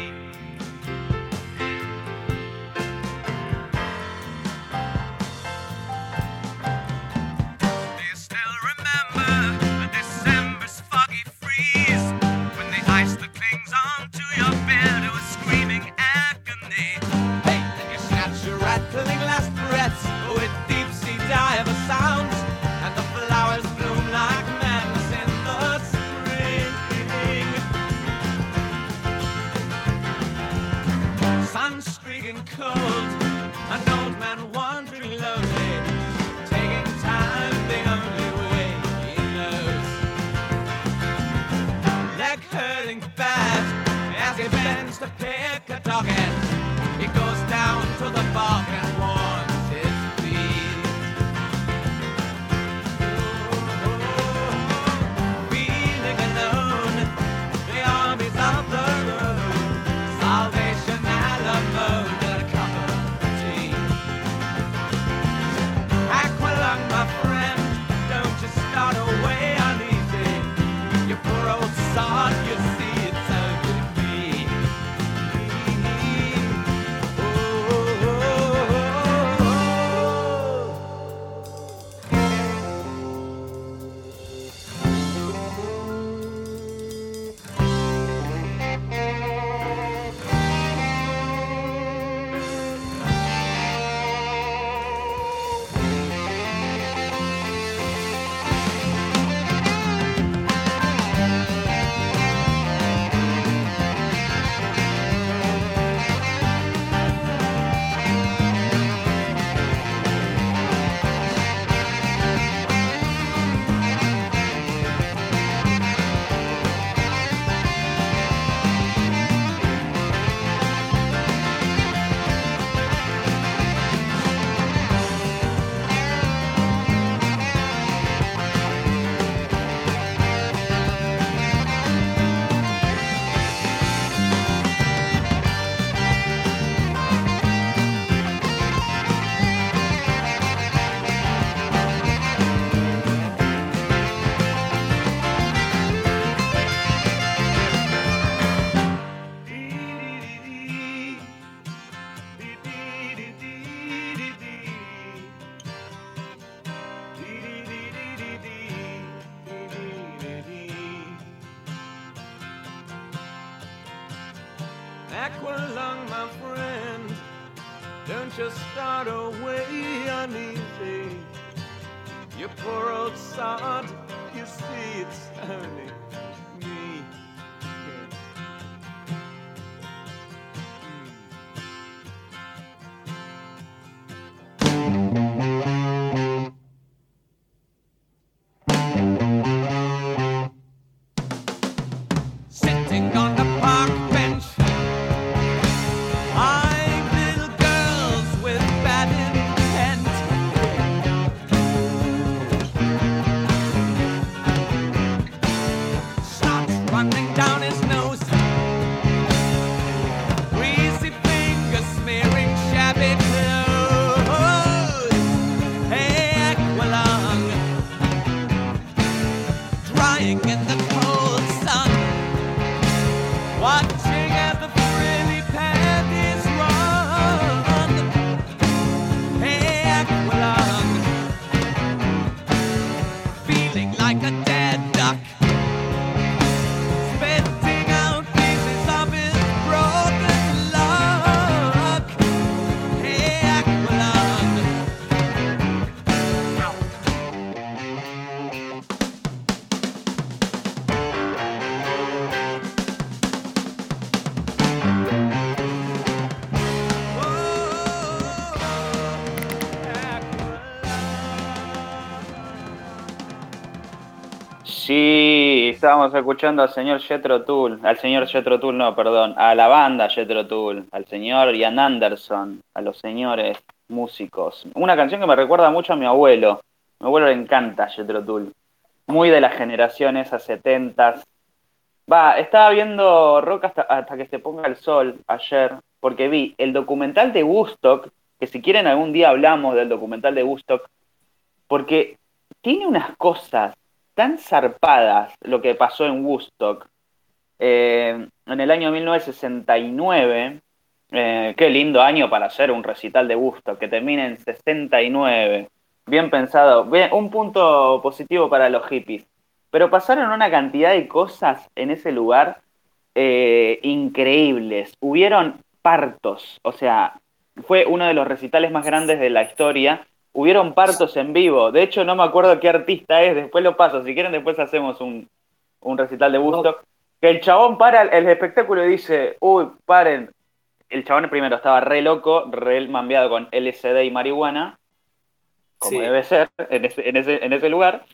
Do you still remember December's foggy freeze? When the ice that clings onto your bed was screaming agony. Hey, and you snatch your rattling last breaths with deep sea diver sounds, and the flowers bloom like madness in the spring. Sun streaking cold, an old man wandering lonely, taking time the only way he knows. Leg hurting bad as he bends to pick a dog end. He goes down to the bog and warms his feet. Feeling alone, the armies of the road, Salvation Alamo, got a cup of tea. Aqualung, my friend, don't just start away uneasy. You poor old sod, you see it's only me. Oh, oh, oh, Aqualung, my friend, don't just start away uneasy. You poor old sod, you see it's only me. Sitting on the park bench, eyeing little girls with bad intent. Snot running down his nose, greasy fingers smearing shabby clothes. Hey, Aqualung, drying in the cold sun, watching as the frilly panties run. Hey, Aqualung, feeling like a dead duck, spitting out pieces of his broken luck. Hey, Aqualung. Sí, estábamos escuchando al señor Jethro Tull, al señor Jethro Tull, no, perdón, a la banda Jethro Tull, al señor Ian Anderson, a los señores músicos. Una canción que me recuerda mucho a mi abuelo. A mi abuelo le encanta Jethro Tull. Muy de la generación esas setentas. Va, estaba viendo rock hasta, hasta que se ponga el sol ayer, porque vi el documental de Woodstock que si quieren algún día hablamos del documental de Woodstock, porque tiene unas cosas tan zarpadas lo que pasó en Woodstock. Eh, en el año mil novecientos sesenta y nueve, eh, qué lindo año para hacer un recital de Woodstock, que termine en sesenta y nueve, bien pensado, bien, un punto positivo para los hippies. Pero pasaron una cantidad de cosas en ese lugar eh, increíbles. Hubieron partos, o sea, fue uno de los recitales más grandes de la historia. Hubieron partos en vivo. De hecho, no me acuerdo qué artista es, después lo paso. Si quieren, después hacemos un, un recital de No, Woodstock. Que el chabón para el, el espectáculo y dice, uy, paren. El chabón primero estaba re loco, re mambeado con L S D y marihuana, como sí. debe ser en ese, en ese, en ese lugar.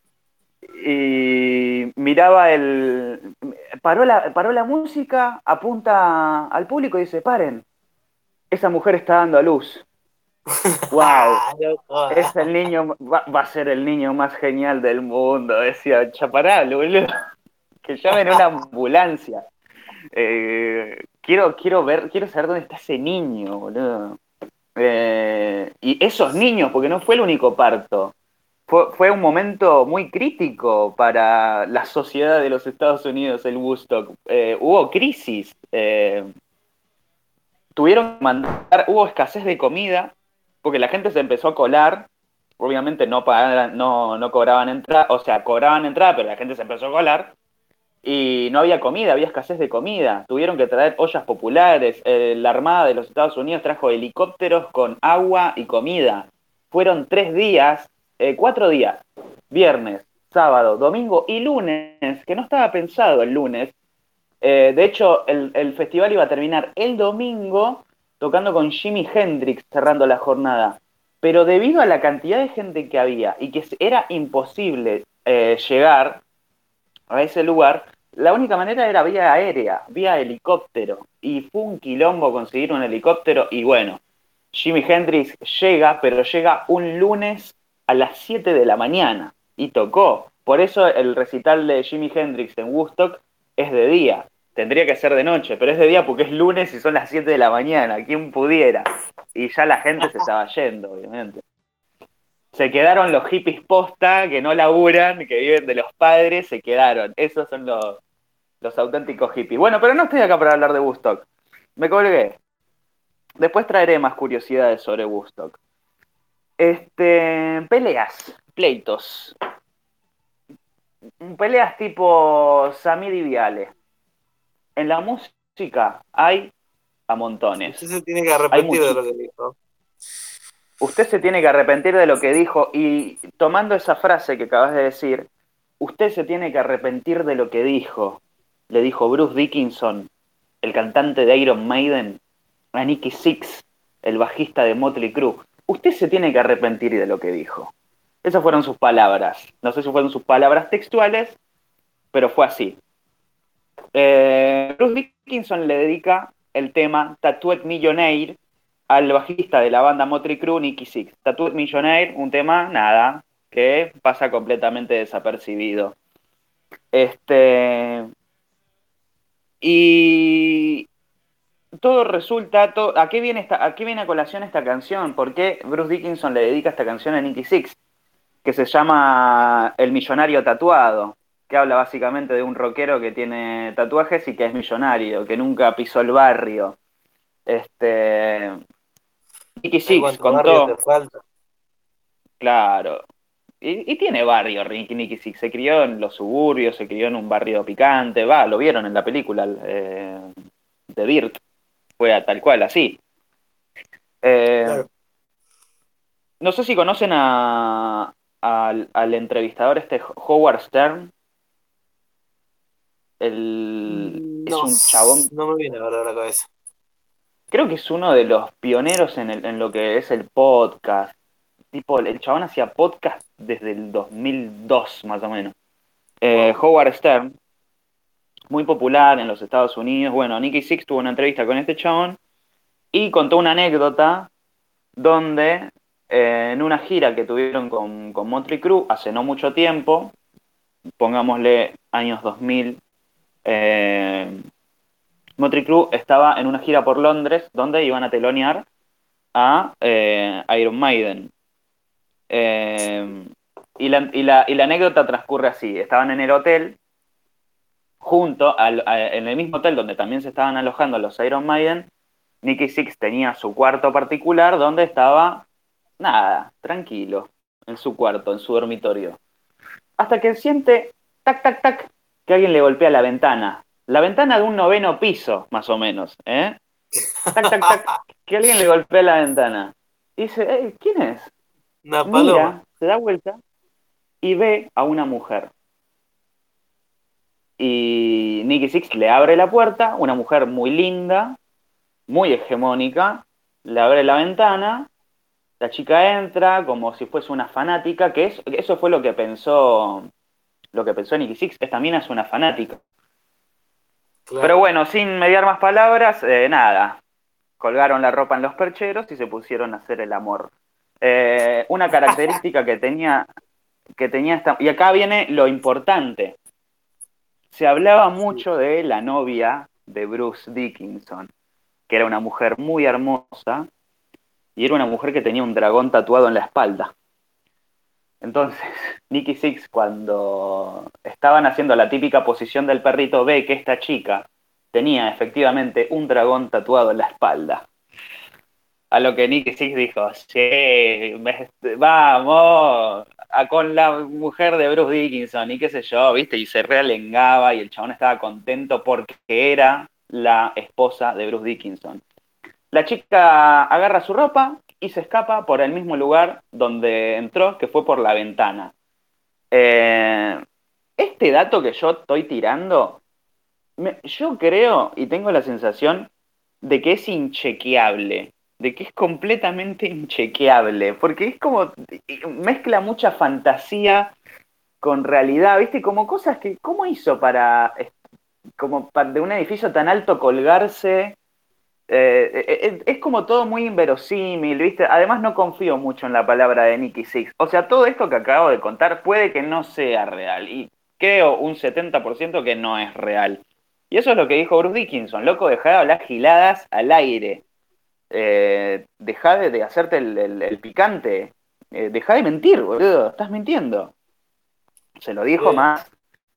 Y miraba el... Paró la, paró la música, apunta al público y dice, paren, esa mujer está dando a luz. ¡Wow! Loco. Es el niño, va, va a ser el niño más genial del mundo. Decía, chaparral, boludo. Que llamen una ambulancia. Eh, quiero, quiero ver, quiero saber dónde está ese niño, boludo. Eh, y esos niños, porque no fue el único parto. Fue, fue un momento muy crítico para la sociedad de los Estados Unidos, el Woodstock. Eh, hubo crisis. Eh, tuvieron que mandar, hubo escasez de comida, porque la gente se empezó a colar. Obviamente no pagaban, no, no cobraban entrada, o sea, cobraban entrada, pero la gente se empezó a colar. Y no había comida, había escasez de comida. Tuvieron que traer ollas populares. Eh, la Armada de los Estados Unidos trajo helicópteros con agua y comida. Fueron tres días, eh, cuatro días. Viernes, sábado, domingo y lunes, que no estaba pensado el lunes. Eh, de hecho, el, el festival iba a terminar el domingo tocando con Jimi Hendrix cerrando la jornada. Pero debido a la cantidad de gente que había y que era imposible eh, llegar a ese lugar, la única manera era vía aérea, vía helicóptero. Y fue un quilombo conseguir un helicóptero. Y bueno, Jimi Hendrix llega, pero llega un lunes a las siete de la mañana. Y tocó. Por eso el recital de Jimi Hendrix en Woodstock es de día. Tendría que ser de noche, pero es de día porque es lunes y son las siete de la mañana. ¿Quién pudiera? Y ya la gente se estaba yendo, obviamente. Se quedaron los hippies posta, que no laburan, que viven de los padres, se quedaron. Esos son los, los auténticos hippies. Bueno, pero no estoy acá para hablar de Woodstock. Me colgué. Después traeré más curiosidades sobre Woodstock. Este, peleas, pleitos. Peleas tipo Samir y Viale. En la música hay a montones. Usted se tiene que arrepentir de lo que dijo. Usted se tiene que arrepentir de lo que dijo, y tomando esa frase que acabas de decir, usted se tiene que arrepentir de lo que dijo, le dijo Bruce Dickinson, el cantante de Iron Maiden, a Nicky Six, el bajista de Motley Crue. Usted se tiene que arrepentir de lo que dijo. Esas fueron sus palabras. No sé si fueron sus palabras textuales, pero fue así. Eh, Bruce Dickinson le dedica el tema Tattooed Millionaire al bajista de la banda Motley Crue, Nicky Six. Tattooed Millionaire, un tema, nada, que pasa completamente desapercibido. Este... Y... todo resulta... Todo, ¿a, qué viene esta, ¿A qué viene a colación esta canción? ¿Por qué Bruce Dickinson le dedica esta canción a Nicky Six? Que se llama El Millonario Tatuado, que habla básicamente de un rockero que tiene tatuajes y que es millonario, que nunca pisó el barrio. Este... Nicky Six contó... Claro. Y, y tiene barrio, Nicky, Nicky Six. Se crió en los suburbios, se crió en un barrio picante. Va, lo vieron en la película eh, de Dirt. Fue a, tal cual, así. Eh, claro. No sé si conocen a, a, al entrevistador este Howard Stern. El, no, es un chabón. No me viene ahora a la cabeza. Creo que es uno de los pioneros en, el, en lo que es el podcast. Tipo, el chabón hacía podcast desde el dos mil dos, más o menos. Eh, wow. Howard Stern, muy popular en los Estados Unidos. Bueno, Nicky Six tuvo una entrevista con este chabón y contó una anécdota donde eh, en una gira que tuvieron con, con Motley Crue hace no mucho tiempo, pongámosle años dos mil, eh, Motley Crue estaba en una gira por Londres donde iban a telonear a eh, Iron Maiden. Eh, y, la, y, la, y la anécdota transcurre así. Estaban en el hotel, junto al, a, en el mismo hotel donde también se estaban alojando los Iron Maiden. Nicky Sixx tenía su cuarto particular donde estaba, nada, tranquilo, en su cuarto, en su dormitorio. Hasta que siente, tac, tac, tac, que alguien le golpea la ventana. La ventana de un noveno piso, más o menos, ¿eh? Tac, tac, tac, que alguien le golpea la ventana. Y dice, hey, ¿quién es? Una paloma. Mira, se da vuelta y ve a una mujer. Y Nicky Sixx le abre la puerta, una mujer muy linda, muy hegemónica, le abre la ventana, la chica entra como si fuese una fanática, que es, eso fue lo que pensó, lo que pensó Nicky Sixx, esta mina es una fanática. Claro. Pero bueno, sin mediar más palabras, eh, nada, colgaron la ropa en los percheros y se pusieron a hacer el amor. Eh, una característica que tenía, que tenía esta, y acá viene lo importante, se hablaba mucho de la novia de Bruce Dickinson, que era una mujer muy hermosa, y era una mujer que tenía un dragón tatuado en la espalda. Entonces, Nicky Sixx, cuando estaban haciendo la típica posición del perrito, ve que esta chica tenía efectivamente un dragón tatuado en la espalda. A lo que Nicky Sixx dijo, sí, vamos, a con la mujer de Bruce Dickinson, y qué sé yo, ¿viste? Y se realengaba, y el chabón estaba contento porque era la esposa de Bruce Dickinson. La chica agarra su ropa y se escapa por el mismo lugar donde entró, que fue por la ventana. Eh, este dato que yo estoy tirando, me, yo creo y tengo la sensación de que es inchequeable, de que es completamente inchequeable, porque es como, mezcla mucha fantasía con realidad, ¿viste? Como cosas que, ¿cómo hizo para, como para de un edificio tan alto colgarse? Eh, es, es como todo muy inverosímil, ¿viste? Además no confío mucho en la palabra de Nicky Sixx. O sea, todo esto que acabo de contar puede que no sea real. Y creo un setenta por ciento que no es real. Y eso es lo que dijo Bruce Dickinson. Loco, dejá de hablar giladas al aire. Eh, dejá de, de hacerte el, el, el picante. Eh, dejá de mentir, boludo. Estás mintiendo. Se lo dijo Sí. más...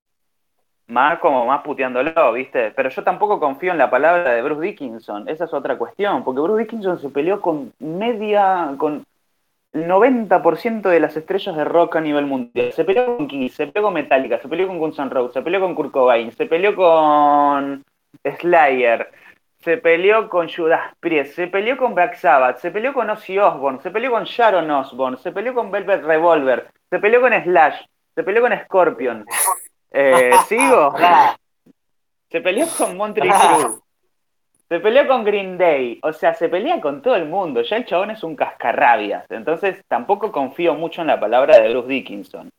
Más como más puteándolo, ¿viste? Pero yo tampoco confío en la palabra de Bruce Dickinson. Esa es otra cuestión, porque Bruce Dickinson se peleó con media, con el noventa por ciento de las estrellas de rock a nivel mundial. Se peleó con Kiss, se peleó con Metallica, se peleó con Guns N' Roses, se peleó con Kurt Cobain, se peleó con Slayer, se peleó con Judas Priest, se peleó con Black Sabbath, se peleó con Ozzy Osbourne, se peleó con Sharon Osbourne, se peleó con Velvet Revolver, se peleó con Slash, se peleó con Scorpion. Eh, ¿Sigo? Se peleó con Motley Crue. Se peleó con Green Day. O sea, se pelea con todo el mundo. Ya el chabón es un cascarrabias. Entonces tampoco confío mucho en la palabra de Bruce Dickinson.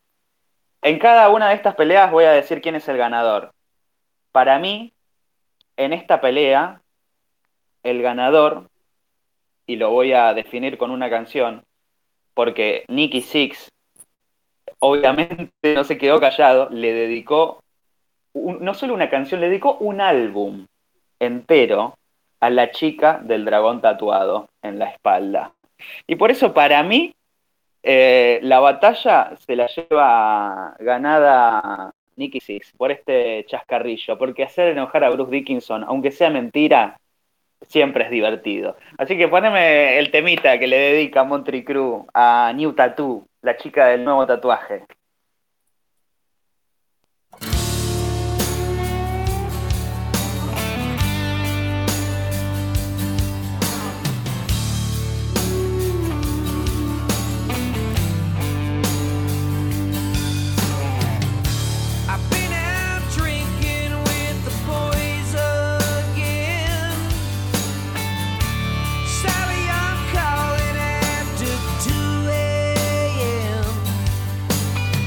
En cada una de estas peleas voy a decir quién es el ganador. Para mí, en esta pelea, el ganador, y lo voy a definir con una canción, porque Nicky Sixx obviamente no se quedó callado, le dedicó un, no solo una canción, le dedicó un álbum entero a la chica del dragón tatuado en la espalda. Y por eso para mí eh, la batalla se la lleva ganada Nicky Sixx por este chascarrillo, porque hacer enojar a Bruce Dickinson, aunque sea mentira, siempre es divertido. Así que poneme el temita que le dedica Motley Crue a New Tattoo, la chica del nuevo tatuaje. I've been out drinking with the boys again. Sorry, I'm calling after two a.m.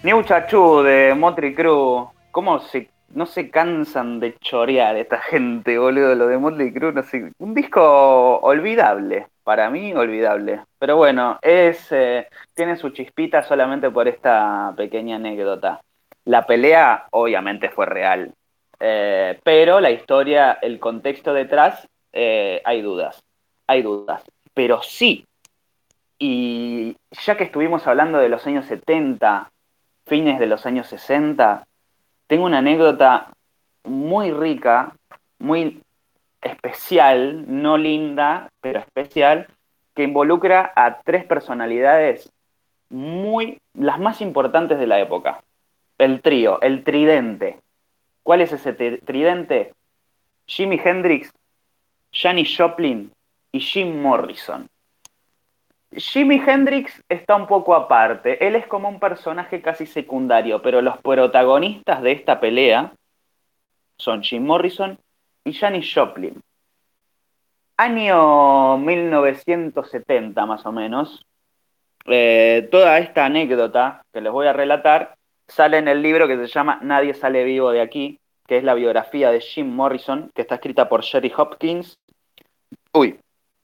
New Chachú de Motley Crue. ¿Cómo se, no se cansan de chorear esta gente, boludo? Lo de Motley Crue, no sé. Un disco olvidable. Para mí, olvidable. Pero bueno, es eh, tiene su chispita solamente por esta pequeña anécdota. La pelea, obviamente, fue real. Eh, pero la historia, el contexto detrás, eh, hay dudas. Hay dudas. Pero sí. Y ya que estuvimos hablando de los años setenta, fines de los años sesenta, tengo una anécdota muy rica, muy especial, no linda, pero especial, que involucra a tres personalidades muy, las más importantes de la época. El trío, el tridente. ¿Cuál es ese tridente? Jimi Hendrix, Janis Joplin y Jim Morrison. Jimi Hendrix está un poco aparte, él es como un personaje casi secundario, pero los protagonistas de esta pelea son Jim Morrison y Janis Joplin. Año mil novecientos setenta más o menos, eh, toda esta anécdota que les voy a relatar sale en el libro que se llama Nadie sale vivo de aquí, que es la biografía de Jim Morrison, que está escrita por Jerry Hopkins uy,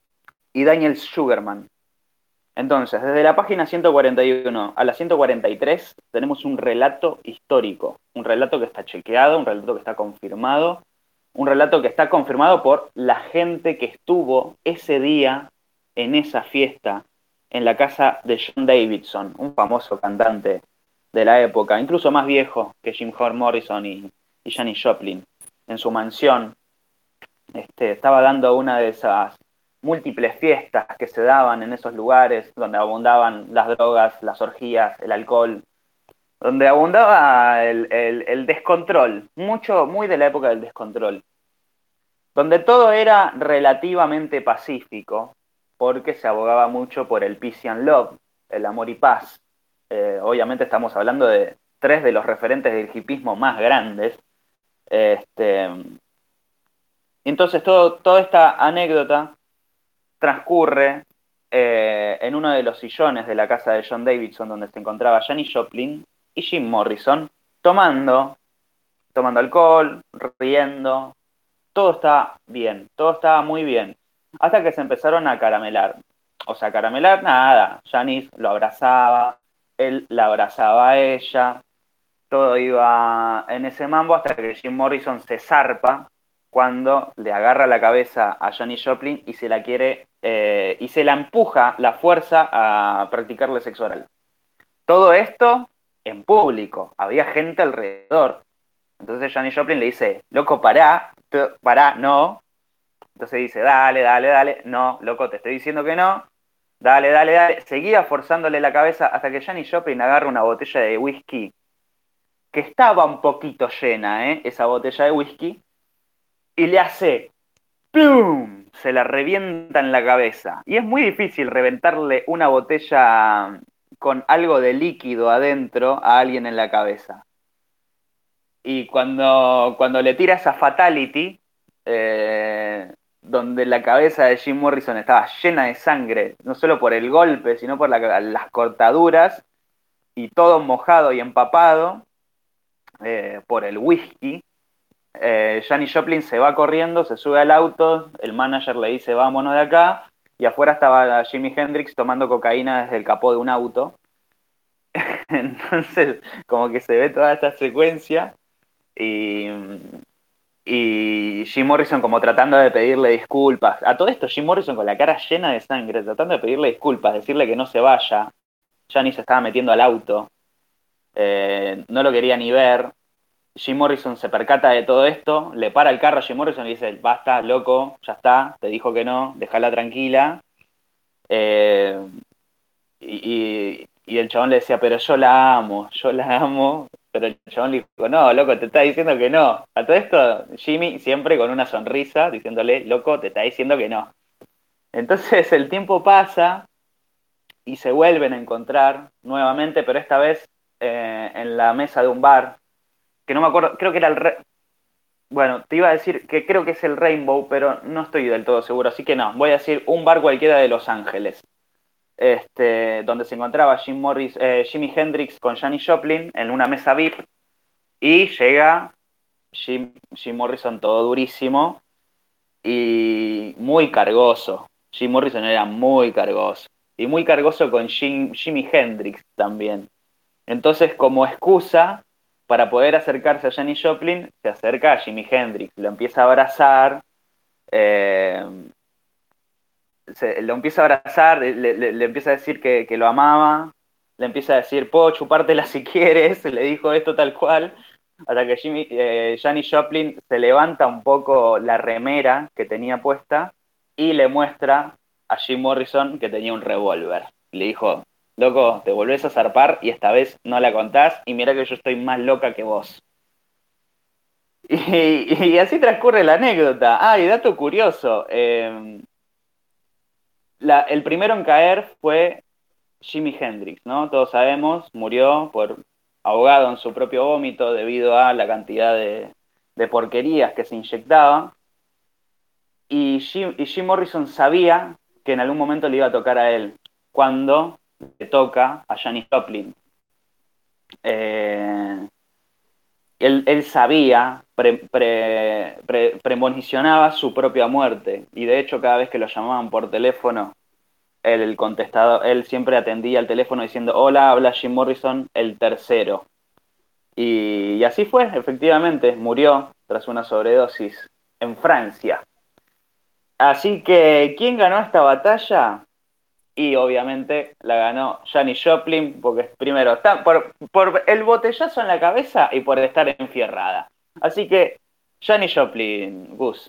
y Daniel Sugarman. Entonces, desde la página ciento cuarenta y uno a la ciento cuarenta y tres tenemos un relato histórico, un relato que está chequeado, un relato que está confirmado, un relato que está confirmado por la gente que estuvo ese día en esa fiesta en la casa de John Davidson, un famoso cantante de la época, incluso más viejo que Jim Morrison y, y Janis Joplin. En su mansión este, estaba dando una de esas múltiples fiestas que se daban en esos lugares donde abundaban las drogas, las orgías, el alcohol, donde abundaba el, el, el descontrol, mucho, muy de la época del descontrol, donde todo era relativamente pacífico, porque se abogaba mucho por el peace and love, el amor y paz. Eh, obviamente estamos hablando de tres de los referentes del hipismo más grandes. Este, entonces todo, toda esta anécdota transcurre eh, en uno de los sillones de la casa de John Davidson, donde se encontraba Janis Joplin y Jim Morrison, tomando, tomando alcohol, riendo. Todo está bien, todo estaba muy bien, hasta que se empezaron a caramelar. O sea, caramelar nada, Janis lo abrazaba, él la abrazaba a ella, todo iba en ese mambo hasta que Jim Morrison se zarpa cuando le agarra la cabeza a Janis Joplin y se la quiere eh, y se la empuja la fuerza a practicarle sexo oral. Todo esto en público, había gente alrededor. Entonces Janis Joplin le dice, loco, pará, pará, no. Entonces dice, dale, dale, dale, no, loco, te estoy diciendo que no. Dale, dale, dale. Seguía forzándole la cabeza hasta que Janis Joplin agarra una botella de whisky que estaba un poquito llena, ¿eh? Esa botella de whisky, y le hace ¡plum! Se la revienta en la cabeza. Y es muy difícil reventarle una botella con algo de líquido adentro a alguien en la cabeza. Y cuando, cuando le tira esa fatality, eh, donde la cabeza de Jim Morrison estaba llena de sangre, no solo por el golpe, sino por la, las cortaduras, y todo mojado y empapado eh, por el whisky, eh, Janis Joplin se va corriendo, se sube al auto, el manager le dice vámonos de acá, y afuera estaba Jimi Hendrix tomando cocaína desde el capó de un auto. Entonces, como que se ve toda esta secuencia, y, y Jim Morrison como tratando de pedirle disculpas. A todo esto, Jim Morrison con la cara llena de sangre, tratando de pedirle disculpas, decirle que no se vaya. Janis se estaba metiendo al auto, eh, no lo quería ni ver. Jim Morrison se percata de todo esto, le para el carro a Jim Morrison y dice, basta, loco, ya está, te dijo que no, déjala tranquila. Eh, y, y, y el chabón le decía, pero yo la amo, yo la amo. Pero el chabón le dijo, no, loco, te está diciendo que no. A todo esto, Jimmy siempre con una sonrisa, diciéndole, loco, te está diciendo que no. Entonces el tiempo pasa y se vuelven a encontrar nuevamente, pero esta vez eh, en la mesa de un bar, que no me acuerdo, creo que era el... Re... Bueno, te iba a decir que creo que es el Rainbow, pero no estoy del todo seguro, así que no, voy a decir un bar cualquiera de Los Ángeles. este, donde se encontraba Jim Morris, eh, Jimi Hendrix con Janis Joplin en una mesa V I P, y llega Jim, Jim Morrison todo durísimo y muy cargoso. Jim Morrison era muy cargoso. Y muy cargoso con Jim, Jimi Hendrix también. Entonces, como excusa, para poder acercarse a Janis Joplin, se acerca a Jimi Hendrix, lo empieza a abrazar, eh, se, lo empieza a abrazar, le, le, le empieza a decir que, que lo amaba, le empieza a decir, puedo chupártela si quieres, le dijo esto tal cual, hasta que Jimmy, eh, Janis Joplin se levanta un poco la remera que tenía puesta y le muestra a Jim Morrison que tenía un revólver. Le dijo, loco, te volvés a zarpar y esta vez no la contás y mira que yo estoy más loca que vos. Y, y así transcurre la anécdota. Ah, y dato curioso, eh, la, el primero en caer fue Jimi Hendrix, ¿no? Todos sabemos, murió por ahogado en su propio vómito debido a la cantidad de, de porquerías que se inyectaba. Y Jim, y Jim Morrison sabía que en algún momento le iba a tocar a él, cuando le toca a Janis Joplin. Eh, él, él sabía, pre, pre, pre, premonicionaba su propia muerte, y de hecho cada vez que lo llamaban por teléfono, él, el contestador, él siempre atendía al teléfono diciendo, hola, habla Jim Morrison, el tercero. Y, y así fue, efectivamente, murió tras una sobredosis en Francia. Así que, ¿quién ganó esta batalla? Y obviamente la ganó Janis Joplin, porque primero está por, por el botellazo en la cabeza y por estar enfierrada. Así que, Janis Joplin, Gus.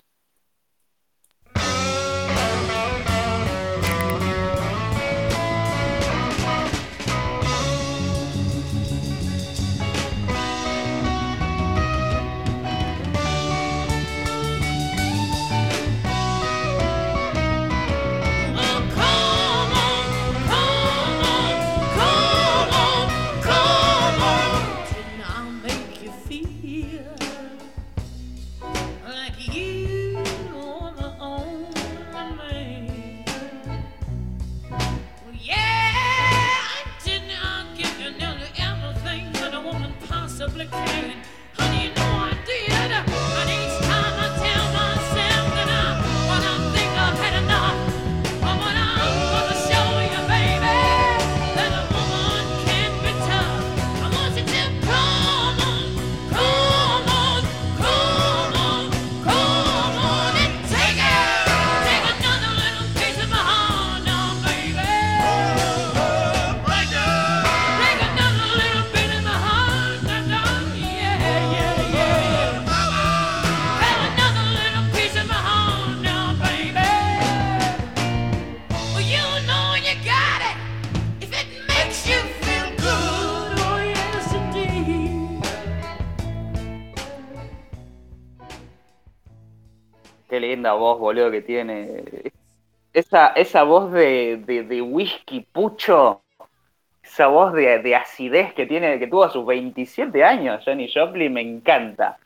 Qué linda voz, boludo, que tiene. Esa, esa voz de, de, de whisky pucho, esa voz de, de acidez que tiene, que tuvo a sus veintisiete años, Janis Joplin, me encanta.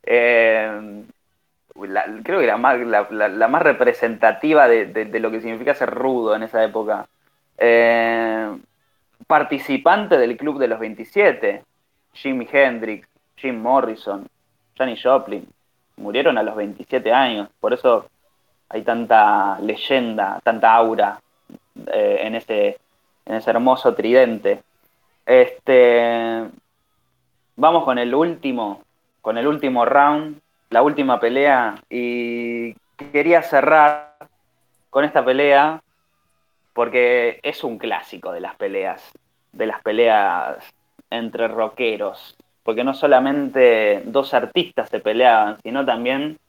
Eh, la, creo que la más, la, la, la más representativa de, de, de lo que significa ser rudo en esa época. Eh, participante del Club de los veintisiete, Jimi Hendrix, Jim Morrison, Janis Joplin. Murieron a los veintisiete años, por eso hay tanta leyenda, tanta aura eh, en, ese, en ese hermoso tridente. Este, vamos con el último, con el último round, la última pelea, y quería cerrar con esta pelea porque es un clásico de las peleas, de las peleas entre rockeros. Porque no solamente dos artistas se peleaban, sino también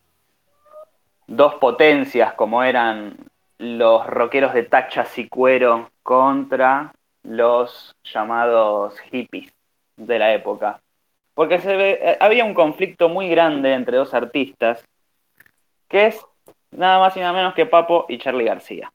dos potencias como eran los rockeros de tachas y cuero contra los llamados hippies de la época. Porque se ve, había un conflicto muy grande entre dos artistas, que es nada más y nada menos que Papo y Charly García.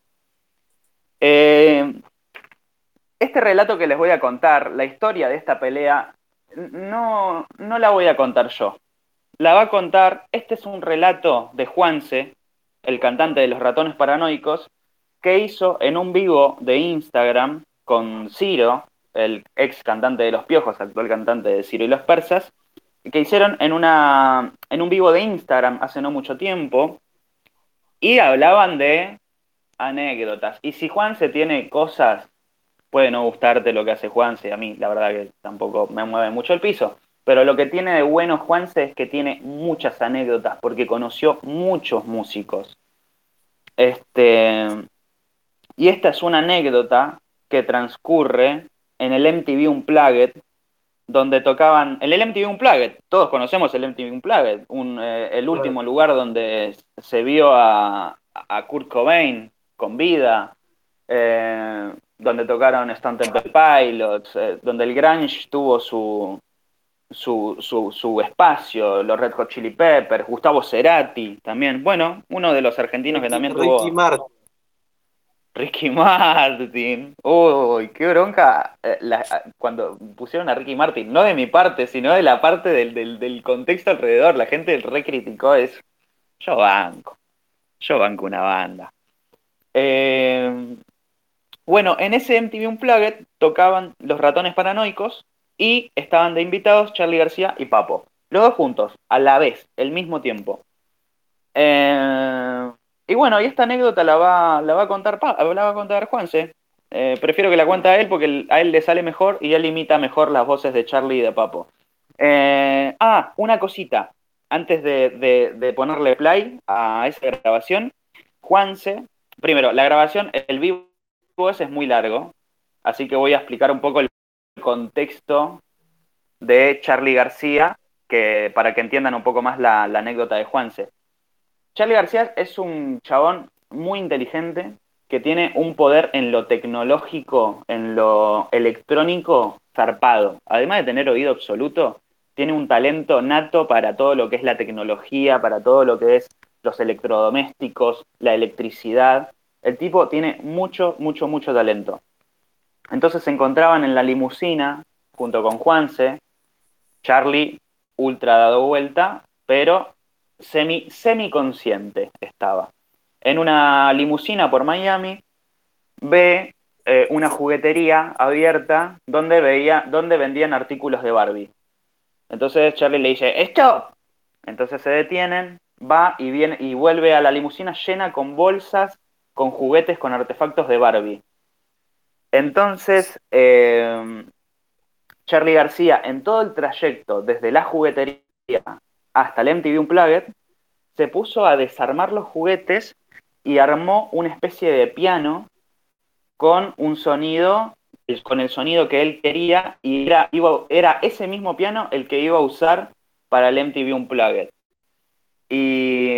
Eh, este relato que les voy a contar, la historia de esta pelea, No, no la voy a contar yo. La va a contar, este es un relato de Juanse, el cantante de Los Ratones Paranoicos, que hizo en un vivo de Instagram con Ciro, el ex cantante de Los Piojos, actual cantante de Ciro y los Persas, que hicieron en, una, en un vivo de Instagram hace no mucho tiempo, y hablaban de anécdotas. Y si Juanse tiene cosas, puede no gustarte lo que hace Juanse, a mí la verdad que tampoco me mueve mucho el piso, pero lo que tiene de bueno Juanse es que tiene muchas anécdotas, porque conoció muchos músicos. Este, y esta es una anécdota que transcurre en el M T V Unplugged, donde tocaban, en el M T V Unplugged, todos conocemos el M T V Unplugged, un, eh, el último lugar donde se vio a, a Kurt Cobain con vida, eh, donde tocaron Stone Temple Pilots, eh, donde el grunge tuvo su, su, su, su espacio, los Red Hot Chili Peppers, Gustavo Cerati también, bueno, uno de los argentinos Ricky, que también Ricky tuvo... Martin. Ricky Martin, uy, qué bronca eh, la, cuando pusieron a Ricky Martin, no de mi parte, sino de la parte del, del, del contexto alrededor, la gente recriticó eso. Yo banco, yo banco una banda. Eh, bueno, en ese M T V Unplugged tocaban Los Ratones Paranoicos y estaban de invitados Charly García y Papo, los dos juntos, a la vez, el mismo tiempo. Eh... Y bueno, y esta anécdota la va, la va a contar pa, la va a contar Juanse. Eh, prefiero que la cuente a él porque a él le sale mejor y él imita mejor las voces de Charly y de Papo. Eh, ah, una cosita. Antes de, de, de ponerle play a esa grabación, Juanse, primero, la grabación, el vivo ese es muy largo, así que voy a explicar un poco el contexto de Charly García, que, para que entiendan un poco más la, la anécdota de Juanse. Charly García es un chabón muy inteligente que tiene un poder en lo tecnológico, en lo electrónico, zarpado. Además de tener oído absoluto, tiene un talento nato para todo lo que es la tecnología, para todo lo que es los electrodomésticos, la electricidad. El tipo tiene mucho, mucho, mucho talento. Entonces se encontraban en la limusina junto con Juanse, Charly ultra dado vuelta, pero semi, semiconsciente estaba. En una limusina por Miami, ve eh, una juguetería abierta donde, veía, donde vendían artículos de Barbie. Entonces Charly le dice, ¡stop! Entonces se detienen, va y, viene, y vuelve a la limusina llena con bolsas, con juguetes, con artefactos de Barbie. Entonces, eh, Charly García, en todo el trayecto, desde la juguetería hasta el M T V Unplugged, se puso a desarmar los juguetes y armó una especie de piano con un sonido, con el sonido que él quería, y era, iba, era ese mismo piano el que iba a usar para el M T V Unplugged. Y,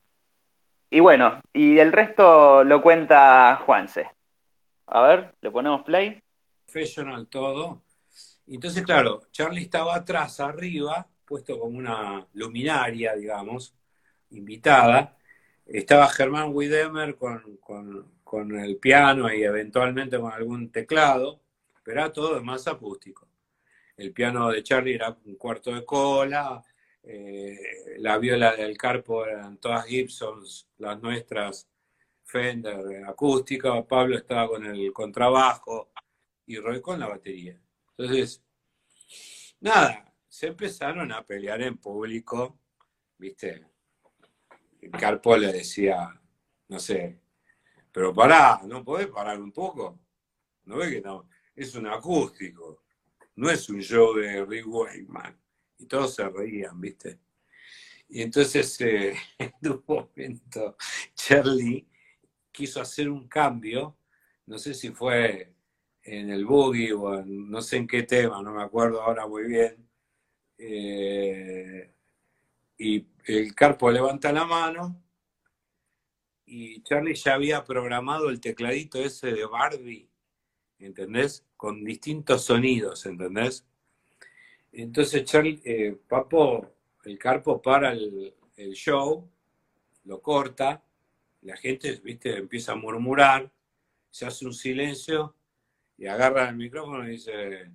y bueno, y el resto lo cuenta Juanse. A ver, le ponemos play. Professional todo. Entonces, claro, Charly estaba atrás, arriba, puesto como una luminaria, digamos, invitada. Estaba Germán Widemer con, con, con el piano y eventualmente con algún teclado, pero era todo más acústico. El piano de Charly era un cuarto de cola, eh, la viola del Carpo eran todas Gibsons, las nuestras Fender acústica, Pablo estaba con el contrabajo y Roy con la batería. Entonces, nada, se empezaron a pelear en público, ¿viste? El Carpo le decía, no sé, pero pará, ¿no podés parar un poco? ¿No ves que no? Es un acústico, no es un show de Rick Wakeman. Y todos se reían, ¿viste? Y entonces, eh, en un momento, Charly quiso hacer un cambio, no sé si fue en el boogie o en, no sé en qué tema, no me acuerdo ahora muy bien, eh, y el Carpo levanta la mano y Charly ya había programado el tecladito ese de Barbie, ¿entendés? Con distintos sonidos, ¿entendés? Entonces Charly, eh, Papo, el Carpo para el, el show, lo corta, la gente, viste, empieza a murmurar, se hace un silencio y agarra el micrófono y dice,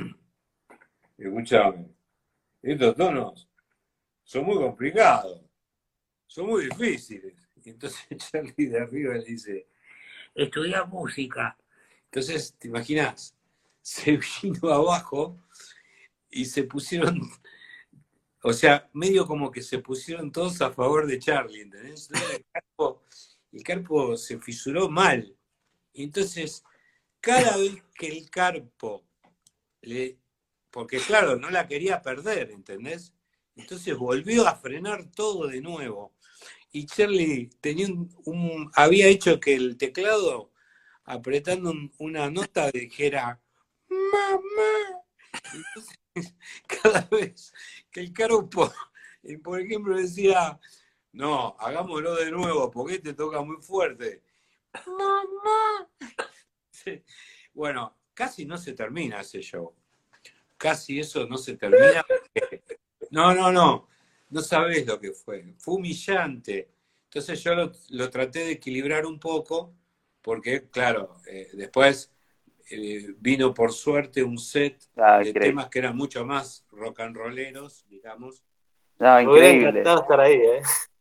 escúchame, estos tonos son muy complicados, son muy difíciles. Y entonces Charly de arriba le dice, estudiar música. Entonces, ¿te imaginas? Se vino abajo y se pusieron, o sea, medio como que se pusieron todos a favor de Charlie, ¿entendés? El Carpo, el Carpo se fisuró mal. Y entonces, cada vez que el Carpo le... Porque claro, no la quería perder, ¿entendés? Entonces volvió a frenar todo de nuevo. Y Charlie tenía un, un- había hecho que el teclado, apretando un- una nota, dijera mamá. Entonces, cada vez que el Carpo, eh, por ejemplo, decía, no, hagámoslo de nuevo, porque este toca muy fuerte. Mamá. Sí. Bueno, casi no se termina ese show. Casi eso no se termina. porque- No, no, no. No sabés lo que fue. Fue humillante. Entonces yo lo, lo traté de equilibrar un poco, porque, claro, eh, después eh, vino por suerte un set Ah, de increíble. temas que eran mucho más rock and rolleros, digamos. No, Me hubiera increíble. encantado estar ahí, ¿eh?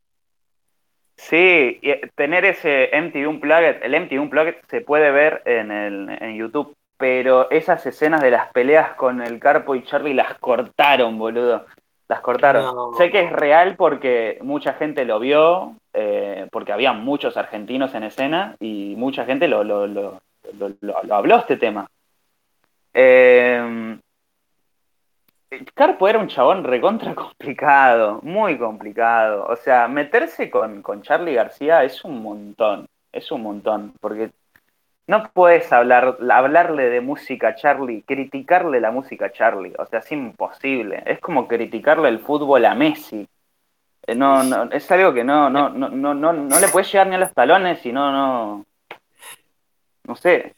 Sí, y eh, tener ese M T V Unplugged, el M T V Unplugged se puede ver en, el, en YouTube, pero esas escenas de las peleas con el Carpo y Charlie las cortaron, boludo. Las cortaron. No. Sé que es real porque mucha gente lo vio, eh, porque había muchos argentinos en escena y mucha gente lo, lo, lo, lo, lo- lo habló este tema. Eh, Carpo era un chabón recontra complicado, muy complicado. O sea, meterse con, con Charly García es un montón, es un montón, porque no puedes hablar, hablarle de música a Charly, criticarle la música a Charly, o sea, es imposible. Es como criticarle el fútbol a Messi. Eh, No, no, es algo que no, no, no, no, no, no le puedes llegar ni a los talones y no, no, no sé.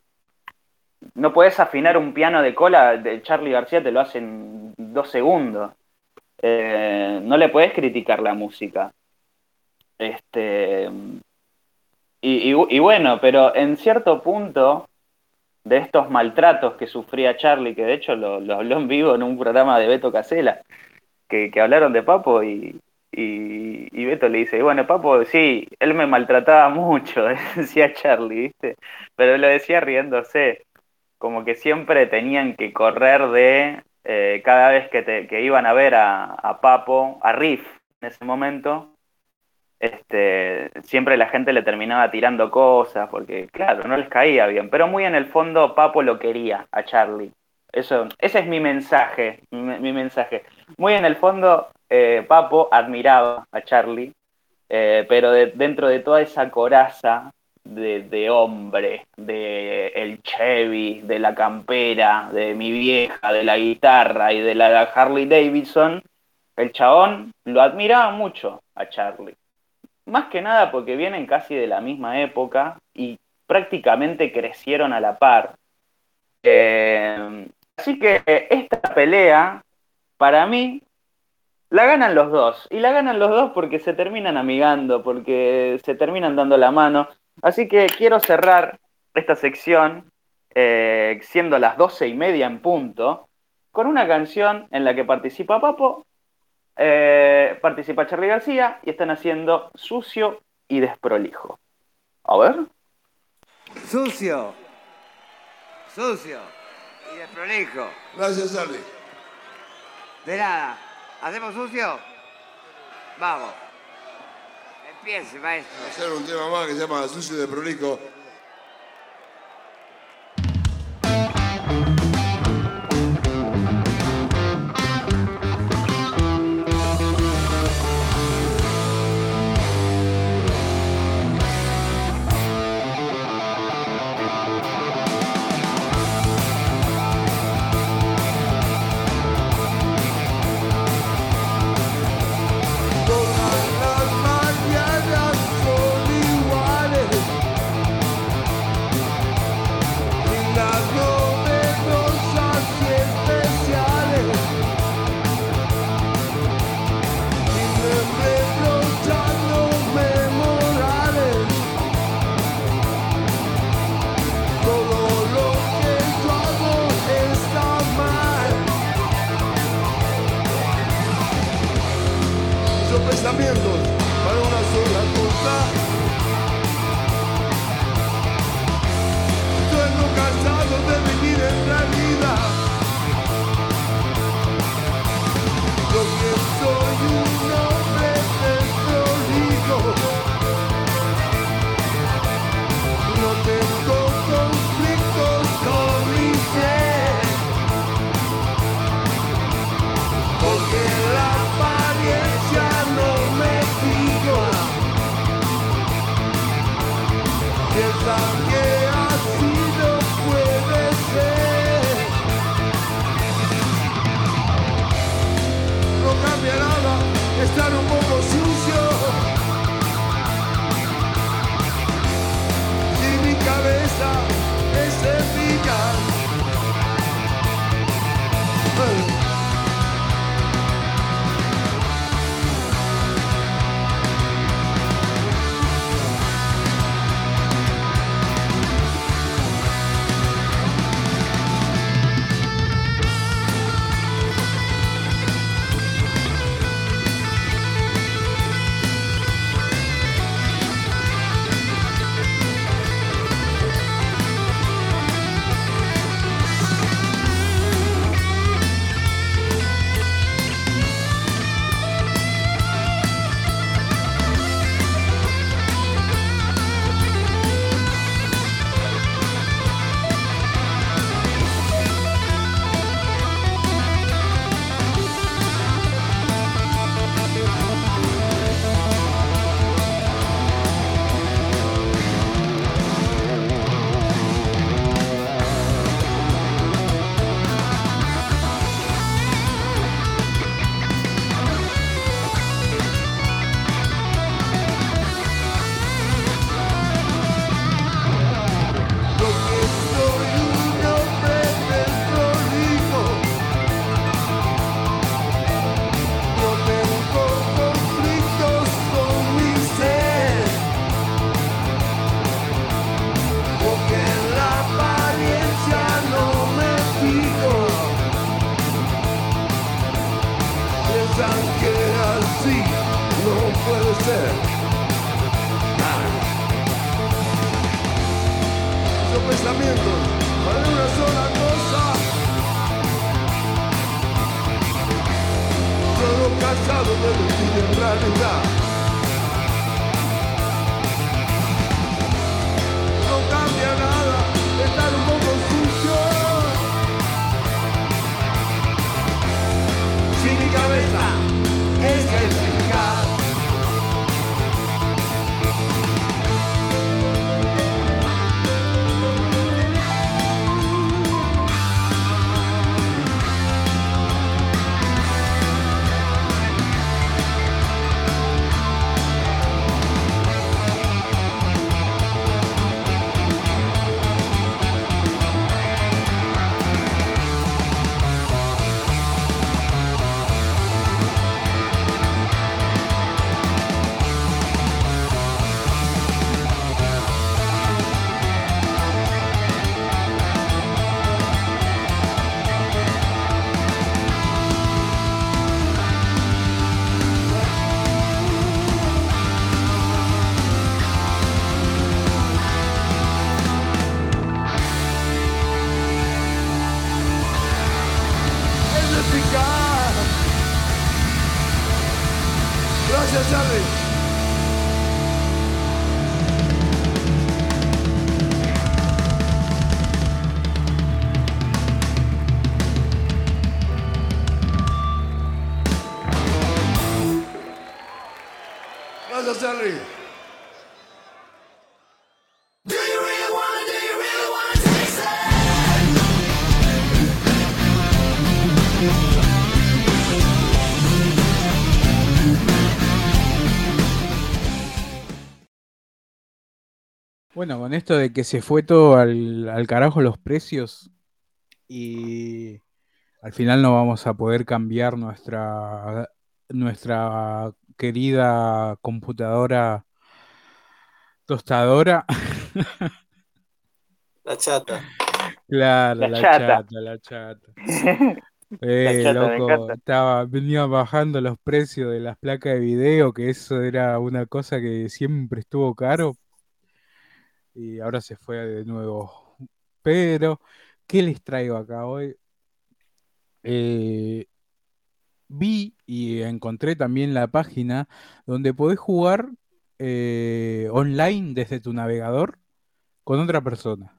No puedes afinar un piano de cola de Charly García, te lo hace en dos segundos. Eh, no le puedes criticar la música. Este, y, y- y bueno, pero en cierto punto de estos maltratos que sufría Charly, que de hecho lo, lo habló en vivo en un programa de Beto Casella, que, que hablaron de Papo y, y, y Beto le dice, bueno, Papo, sí, él me maltrataba mucho, decía Charly, ¿viste? Pero lo decía riéndose, como que siempre tenían que correr de, eh, cada vez que, te- que iban a ver a, a Papo, a Riff en ese momento, este, siempre la gente le terminaba tirando cosas, porque claro, no les caía bien, pero muy en el fondo Papo lo quería a Charly. Eso, ese es mi mensaje, mi, mi mensaje. Muy en el fondo, eh, Papo admiraba a Charly, eh, pero de- dentro de toda esa coraza de, de hombre, de el Chevy, de la campera, de mi vieja, de la guitarra y de la Harley Davidson, el chabón lo admiraba mucho a Charly. Más que nada porque vienen casi de la misma época y prácticamente crecieron a la par. Eh, así que esta pelea, para mí, la ganan los dos. Y la ganan los dos porque se terminan amigando, porque se terminan dando la mano. Así que quiero cerrar esta sección, eh, siendo las doce y media en punto, con una canción en la que participa Papo, eh, participa Charly García y están haciendo Sucio y Desprolijo. A ver. Sucio. Sucio. Y desprolijo. Gracias, Charlie. De nada. ¿Hacemos sucio? Vamos. Empiece, maestro. Hacer un tema más que se llama Sucio de Prolijo. Todas las mañanas son iguales. piensan que así no puede ser. No cambia nada estar un poco sucio. Si mi cabeza es eficaz. Gracias, Charlie. Gracias, Charlie. Bueno, con esto de que se fue todo al, al carajo los precios y al final no vamos a poder cambiar nuestra, nuestra querida computadora tostadora. La chata. Claro, La la chata. chata, la chata. Eh, La chata, me loco, encanta. estaba, venía bajando los precios de las placas de video, que eso era una cosa que siempre estuvo caro y ahora se fue de nuevo. Pero, ¿qué les traigo acá hoy? Eh, vi y encontré también la página donde podés jugar eh, online desde tu navegador con otra persona.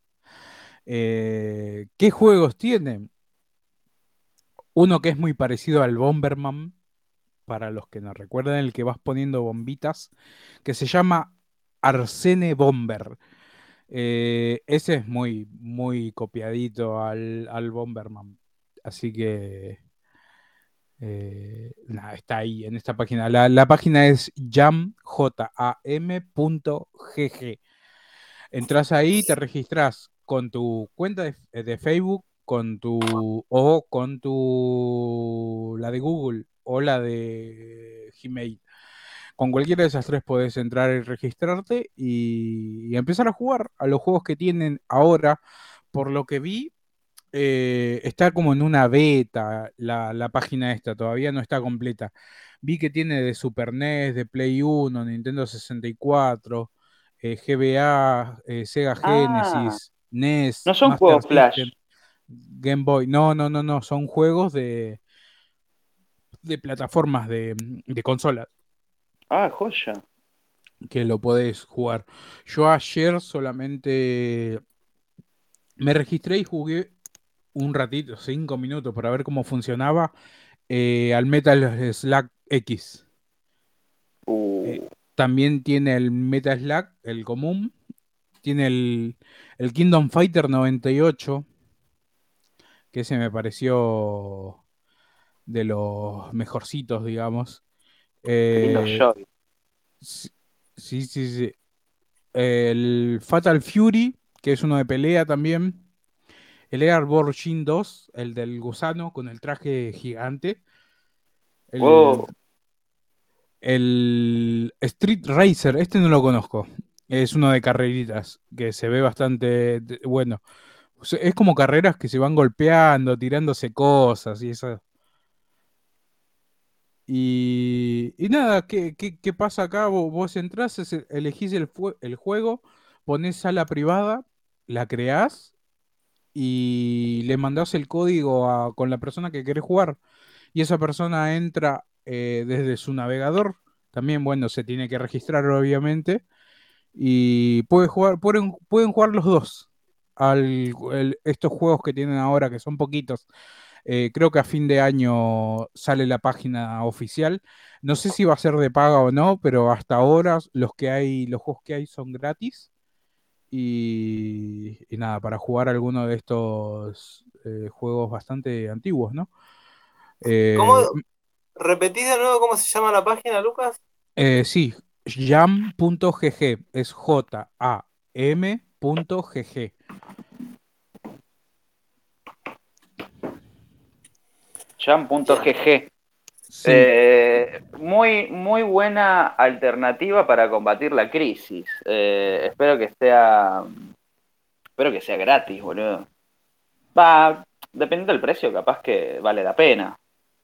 Eh, ¿qué juegos tienen? Uno que es muy parecido al Bomberman, para los que no recuerdan, el que vas poniendo bombitas, que se llama Arsene Bomber. Eh, ese es muy, muy copiadito al, al Bomberman. Así que eh, nada, está ahí en esta página. La, la página es jam, J A M punto G G. Entras ahí, te registras con tu cuenta de, de Facebook, con tu o con tu la de Google o la de Gmail. Con cualquiera de esas tres podés entrar y registrarte y, y empezar a jugar a los juegos que tienen ahora. Por lo que vi, eh, está como en una beta la, la página esta, todavía no está completa. Vi que tiene de Super N E S, de Play uno, Nintendo sesenta y cuatro, eh, G B A, eh, Sega Ah, Genesis, N E S, no son Master juegos Flash. System, Game Boy. No, no, no, no, son juegos de, de plataformas de, de consolas Ah, joya. que lo podés jugar. Yo ayer solamente me registré y jugué un ratito, cinco minutos, para ver cómo funcionaba eh, al Metal Slug X. Eh, Uh, también tiene el Metal Slug, el común. Tiene el, el Kingdom Fighter noventa y ocho, que ese me pareció de los mejorcitos, digamos. qué lindo Eh, joy. sí, sí, sí, sí. El Fatal Fury, que es uno de pelea también. El Airborne Shin dos, el del gusano con el traje gigante. El, Wow. el Street Racer, este no lo conozco. Es uno de carreritas que se ve bastante de- bueno. O sea, es como carreras que se van golpeando, tirándose cosas y eso. Y, y nada, ¿qué, qué, qué pasa acá? Vos, vos entrás, es- elegís el, fue- el juego, ponés sala privada, la creás y le mandás el código a- con la persona que querés jugar. Y esa persona entra eh, desde su navegador. También, bueno, se tiene que registrar, obviamente. Y puede jugar, pueden, pueden jugar los dos. Al, el- estos juegos que tienen ahora, que son poquitos. Eh, creo que a fin de año sale la página oficial. No sé si va a ser de paga o no, pero hasta ahora los que hay, los juegos que hay son gratis. Y, y nada, para jugar alguno de estos eh, juegos bastante antiguos, ¿no? ¿Cómo? Eh, ¿Repetís de nuevo cómo se llama la página, Lucas? eh, sí, jam punto g g, es J A M punto G G. Bien. Jam.gg. Sí, Eh, muy, muy buena alternativa para combatir la crisis. Eh, espero que sea, espero que sea gratis, boludo. Va, dependiendo del precio, capaz que vale la pena.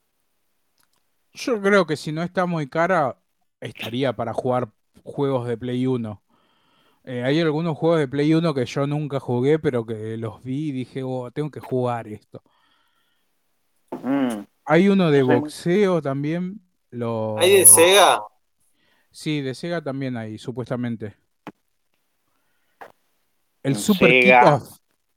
yo creo que si no está muy cara, estaría para jugar juegos de Play uno. Eh, hay algunos juegos de Play uno que yo nunca jugué, pero que los vi y dije, oh, tengo que jugar esto. Mm, Hay uno de yo soy muy... boxeo también. ¿Hay de Lo... Sega? Sí, de Sega también hay, supuestamente. El Un Super Sega. Kick-Off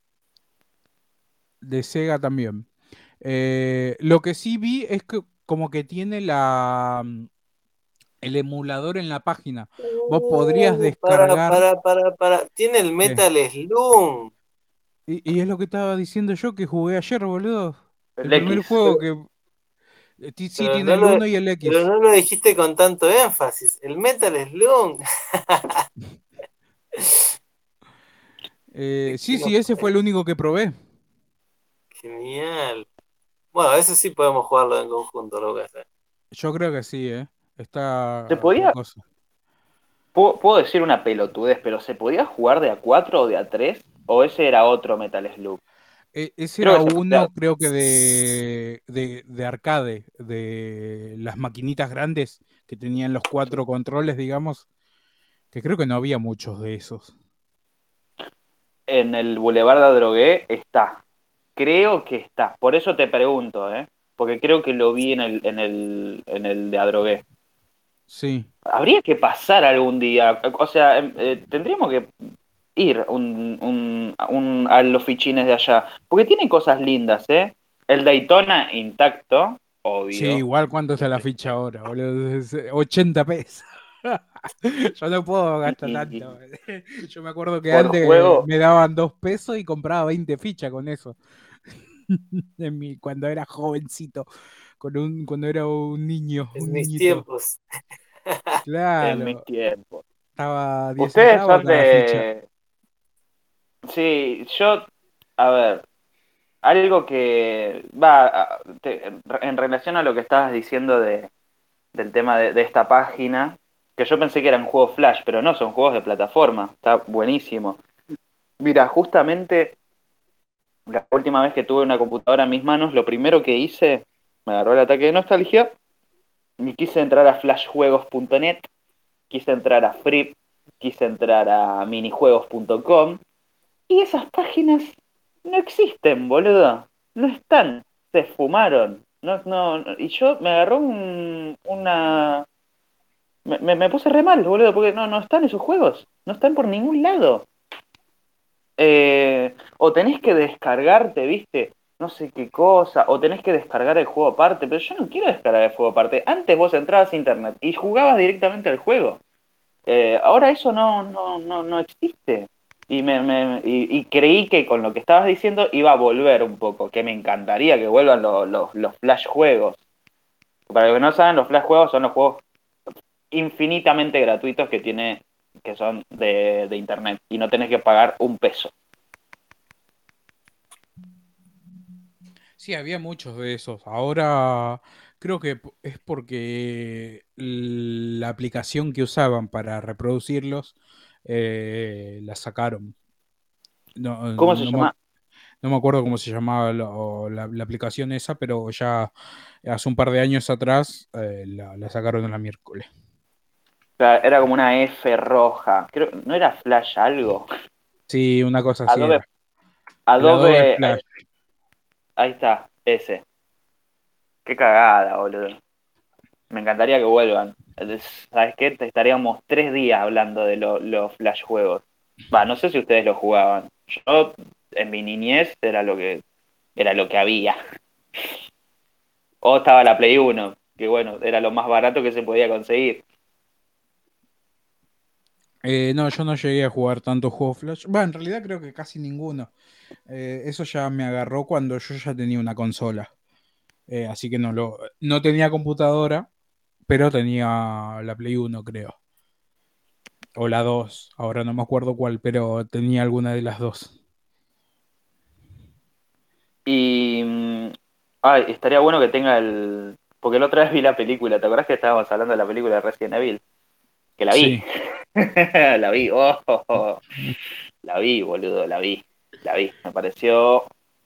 de Sega también. Eh, lo que sí vi es que como que tiene la, mm, el emulador en la página. Vos podrías Uh, para, descargar. para, para, para. Tiene el ¿Qué? Metal Slug. Y, y es lo que estaba diciendo yo que jugué ayer, boludo. El El primer X. juego que... eh, ti- Sí, Pero tiene no el lo, uno y el pero X. no lo dijiste con tanto énfasis. El Metal Slug. Eh, Te sí, quiero sí, ese fue poner. el único que probé. Genial. Bueno, eso sí podemos jugarlo en conjunto, Lucas. eh. Yo creo que sí, ¿eh? ¿Se Está podía? jocoso. Puedo, puedo decir una pelotudez, pero ¿se podía jugar de a cuatro o de a tres? ¿O ese era otro Metal Slug? E- ese Creo era que se podía. uno, creo que de, de, de arcade, de las maquinitas grandes que tenían los cuatro controles, digamos, que creo que no había muchos de esos. En el Boulevard de Adrogué está. Creo que está. Por eso te pregunto, ¿eh? Porque creo que lo vi en el, en el, en el de Adrogué. Sí. Habría que pasar algún día. O sea, em, eh, tendríamos que ir un, un, un- a los fichines de allá. Porque tienen cosas lindas, ¿eh? El Daytona intacto, Sí, obvio. igual cuánto está la ficha ahora, boludo. Es, eh, ochenta pesos. Yo no puedo gastar Y- tanto. Yo me acuerdo que por antes juego, me daban dos pesos y compraba veinte fichas con eso. En mi, cuando era jovencito, con un, cuando era un niño, En un mis niñito. tiempos. en mis Claro, tiempos. estaba a diez Ustedes centavos son cada ficha. de... Sí, yo, a ver, algo que va a- te- en relación a lo que estabas diciendo de, del tema de, de esta página, que yo pensé que eran juegos Flash, pero no, son juegos de plataforma, está buenísimo. Mira, justamente la última vez que tuve una computadora en mis manos, lo primero que hice, me agarró el ataque de nostalgia y quise entrar a flashjuegos punto net, quise entrar a Free, quise entrar a minijuegos punto com y esas páginas no existen, boludo. No están, se esfumaron. No, no, no. Y yo me agarró un, una... Me, me, me puse re mal, boludo, porque no, no están esos juegos. No están por ningún lado. Eh, o tenés que descargarte, ¿viste? No sé qué cosa, o tenés que descargar el juego aparte, pero yo no quiero descargar el juego aparte. Antes vos entrabas a internet y jugabas directamente al juego. Eh, ahora eso no, no, no, no existe. Y, me, me- y, y creí que con lo que estabas diciendo iba a volver un poco, que me encantaría que vuelvan los, los, los flash juegos. Para los que no saben, los flash juegos son los juegos infinitamente gratuitos que tiene, que son de, de internet y no tenés que pagar un peso. Sí, había muchos de esos. Ahora creo que p- es porque la aplicación que usaban para reproducirlos eh, la sacaron. No, ¿Cómo se no me, llama? no me acuerdo cómo se llamaba la, o la- la aplicación esa, pero ya hace un par de años atrás eh, la, la sacaron a la miércoles. O sea, era como una F roja. Creo, ¿no era Flash algo? Sí, una cosa así Adobe, era. El Adobe Adobe, Flash. eh, ahí está, ese. Qué cagada, boludo. Me encantaría que vuelvan. Es- ¿Sabes qué? Te estaríamos tres días hablando de lo- los flash juegos. Va, no sé si ustedes lo jugaban. Yo, en mi niñez, era lo que, era lo que había. O estaba la Play uno, que bueno, era lo más barato que se podía conseguir. Eh, no, yo no llegué a jugar tanto juego Flash. Bueno, en realidad creo que casi ninguno. Eh, eso ya me agarró cuando yo ya tenía una consola. Eh, así que no lo, no tenía computadora, pero tenía la Play uno, creo. O la dos. Ahora no me acuerdo cuál, pero tenía alguna de las dos. Y. mm, Ay, estaría bueno que tenga el. Porque la otra vez vi la película, ¿te acordás que estábamos hablando de la película de Resident Evil? Que la vi. Sí. La vi, oh, oh, oh. La vi, boludo, la vi. La vi. Me pareció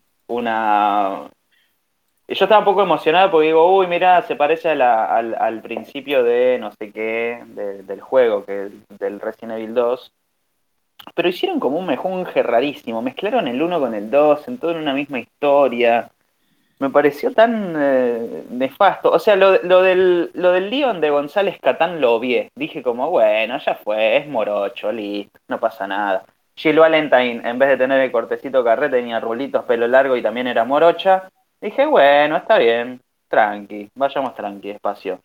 una. Y yo estaba un poco emocionado porque digo, uy, mira, se parece a la- al, al principio de no sé qué, de- del juego, que del Resident Evil dos. Pero hicieron como un mejunje rarísimo. Mezclaron el uno con el dos en todo en una misma historia. Me pareció tan eh, nefasto. O sea, lo, lo del, lo del Leon de González Catán lo obvié. Dije como, bueno, ya fue, es morocho, listo, no pasa nada. Jill Valentine, en vez de tener el cortecito carré, tenía rulitos, pelo largo y también era morocha. Dije, bueno, está bien, tranqui, vayamos tranqui, despacio.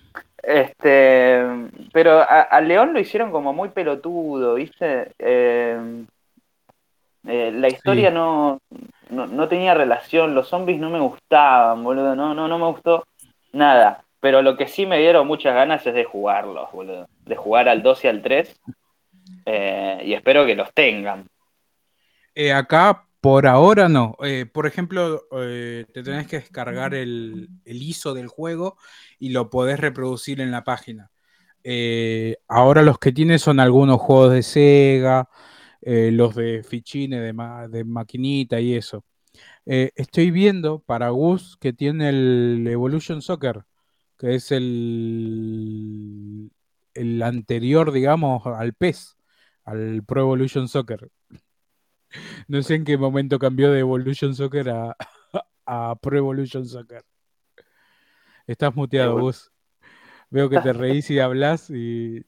Este, pero a, a León lo hicieron como muy pelotudo, ¿viste? Eh, eh, la historia Sí. no, no, no tenía relación, los zombies no me gustaban, boludo, no, no, no me gustó nada. Pero lo que sí me dieron muchas ganas es de jugarlos, boludo. De jugar al dos y al tres. eh, y espero que los tengan. Eh, acá por ahora no. Eh, por ejemplo, eh, te tenés que descargar el, el I S O del juego y lo podés reproducir en la página. Eh, ahora los que tiene son algunos juegos de Sega, eh, los de fichines, de, ma- de maquinita y eso. Eh, estoy viendo para Gus que tiene el Evolution Soccer, que es el, el anterior, digamos, al PES, al Pro Evolution Soccer. No sé en qué momento cambió de Evolution Soccer a, a Pro Evolution Soccer. Estás muteado, Evol- Gus. Veo que te reís y hablas y...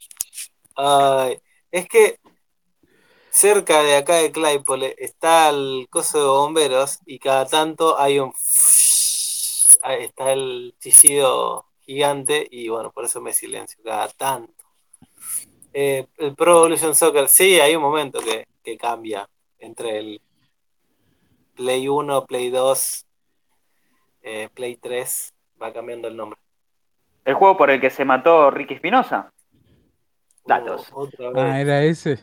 Ay, es que cerca de acá de Claypole está el coso de bomberos y cada tanto hay un... Ahí está el chillido gigante y bueno, por eso me silencio cada tanto. Eh, el Pro Evolution Soccer, sí, hay un momento que, que cambia entre el Play uno, Play dos, eh, Play tres, va cambiando el nombre. El juego por el que se mató Ricky Espinosa. Datos. Uh, otra Ah, vez. era ese.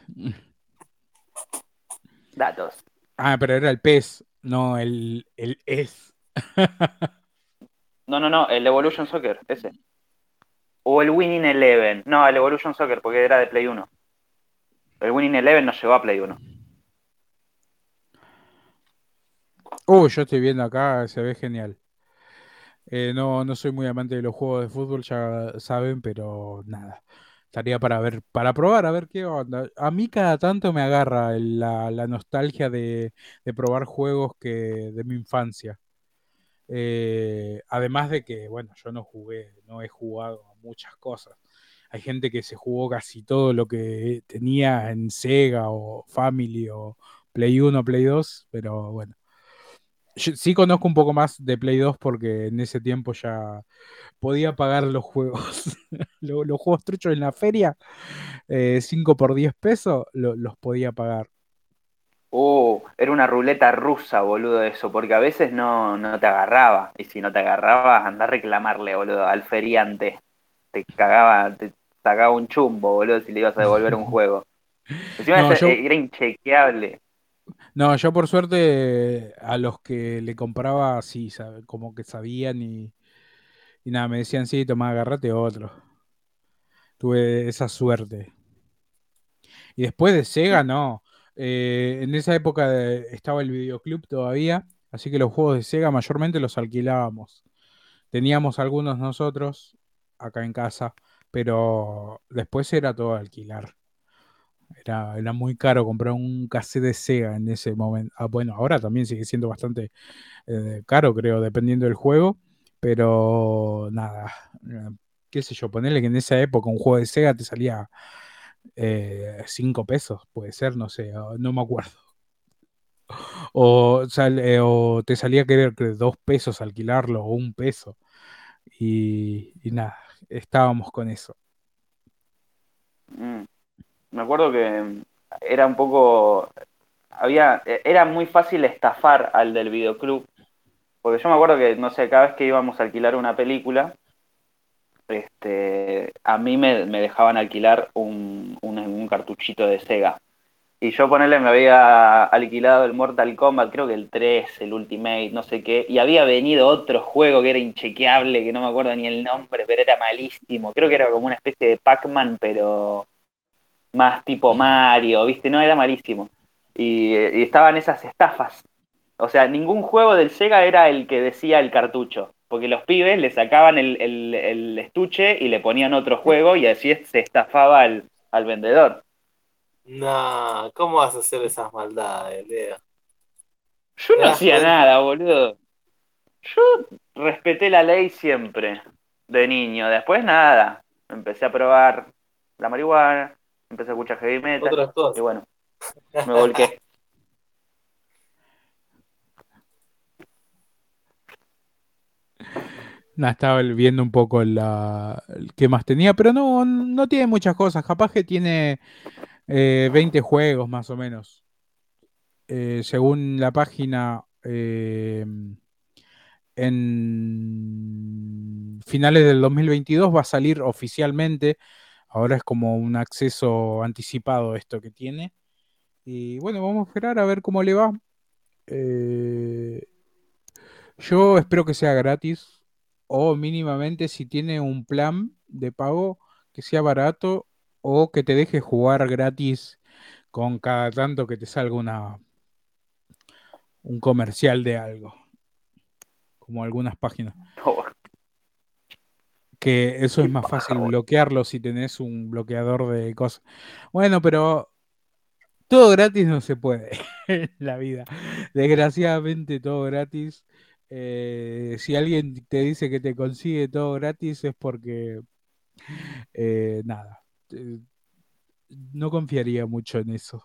Datos. Ah, pero era el PES, no el, el ES. No, no, no, el Evolution Soccer, ese. O el Winning Eleven. No, el Evolution Soccer, porque era de Play uno. El Winning Eleven no llegó a Play uno. Uh, yo estoy viendo acá, se ve genial. Eh, no, no soy muy amante de los juegos de fútbol, ya saben, pero nada. Estaría para ver, para probar, a ver qué onda. A mí cada tanto me agarra el- la, la nostalgia de, de probar juegos que de mi infancia. Eh, además de que, bueno, yo no jugué, no he jugado a muchas cosas. Hay gente que se jugó casi todo lo que tenía en Sega o Family o Play uno, Play dos, pero bueno. Yo sí conozco un poco más de Play dos porque en ese tiempo ya podía pagar los juegos. Lo- Los, juegos truchos en la feria, eh, cinco por diez pesos, lo- los podía pagar. Uh, era una ruleta rusa, boludo, eso, porque a veces no, no te agarraba. Y si no te agarraba, andá a reclamarle, boludo, al feriante. Te cagaba, te sacaba un chumbo, boludo, si le ibas a devolver un juego. Encima No, ese- yo, eh, era inchequeable. no, yo por suerte a los que le compraba, sí, sabe- como que sabían y, y nada, me decían, sí, toma, agarrate otro. Tuve esa suerte. Y después de Sega, no. Eh, en esa época de- estaba el videoclub todavía, así que los juegos de Sega mayormente los alquilábamos. Teníamos algunos nosotros acá en casa, pero después era todo alquilar. Era, era muy caro comprar un cassette de Sega en ese momento. Ah, bueno, ahora también sigue siendo bastante eh, caro, creo, dependiendo del juego, pero nada, eh, qué sé yo, ponerle que en esa época un juego de Sega te salía eh, cinco pesos, puede ser, no sé, o- no me acuerdo. O, sal- eh, o te salía que que dos pesos alquilarlo o un peso. Y, y nada, estábamos con eso. Mm. Me acuerdo que era un poco. Había. Era muy fácil estafar al del videoclub. Porque yo me acuerdo que, no sé, cada vez que íbamos a alquilar una película, este, a mí me, me dejaban alquilar un, un, un cartuchito de Sega. Y yo ponerle me había alquilado el Mortal Kombat, creo que el tres, el Ultimate, no sé qué, y había venido otro juego que era inchequeable, que no me acuerdo ni el nombre, pero era malísimo. Creo que era como una especie de Pac-Man, pero más tipo Mario, ¿viste? No, era malísimo. Y, y estaban esas estafas. O sea, ningún juego del Sega era el que decía el cartucho, porque los pibes le sacaban el, el, el estuche y le ponían otro juego y así se estafaba al, al vendedor. No, ¿cómo vas a hacer esas maldades, Leo? Yo ¿Te no das hacía cuenta? nada, boludo. Yo respeté la ley siempre, de niño. Después nada. Empecé a probar la marihuana, empecé a escuchar heavy metal Otras y cosas. bueno, me volqué. Nada, estaba viendo un poco la, qué más tenía, pero no, no tiene muchas cosas. Capaz que tiene eh, veinte juegos más o menos. Eh, según la página, eh, en finales del dos mil veintidós va a salir oficialmente. Ahora es como un acceso anticipado esto que tiene. Y bueno, vamos a esperar a ver cómo le va. Eh, yo espero que sea gratis o mínimamente si tiene un plan de pago que sea barato o que te deje jugar gratis con cada tanto que te salga una, un comercial de algo, como algunas páginas. Que eso es Qué más paja, fácil boludo. bloquearlo si tenés un bloqueador de cosas. Bueno, pero todo gratis no se puede en la vida. Desgraciadamente todo gratis. Eh, si alguien te dice que te consigue todo gratis es porque eh, nada. eh, no confiaría mucho en eso.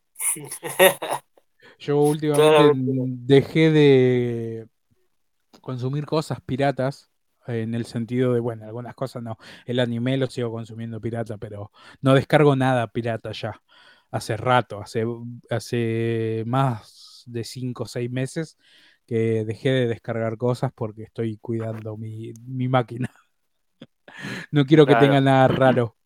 Yo últimamente Claramente no. mm, dejé de consumir cosas piratas en el sentido de, bueno, algunas cosas no. El anime lo sigo consumiendo pirata, pero no descargo nada pirata ya. Hace rato, hace, hace más de cinco o seis meses que dejé de descargar cosas porque estoy cuidando mi, mi máquina. No quiero que tenga Claro, nada raro.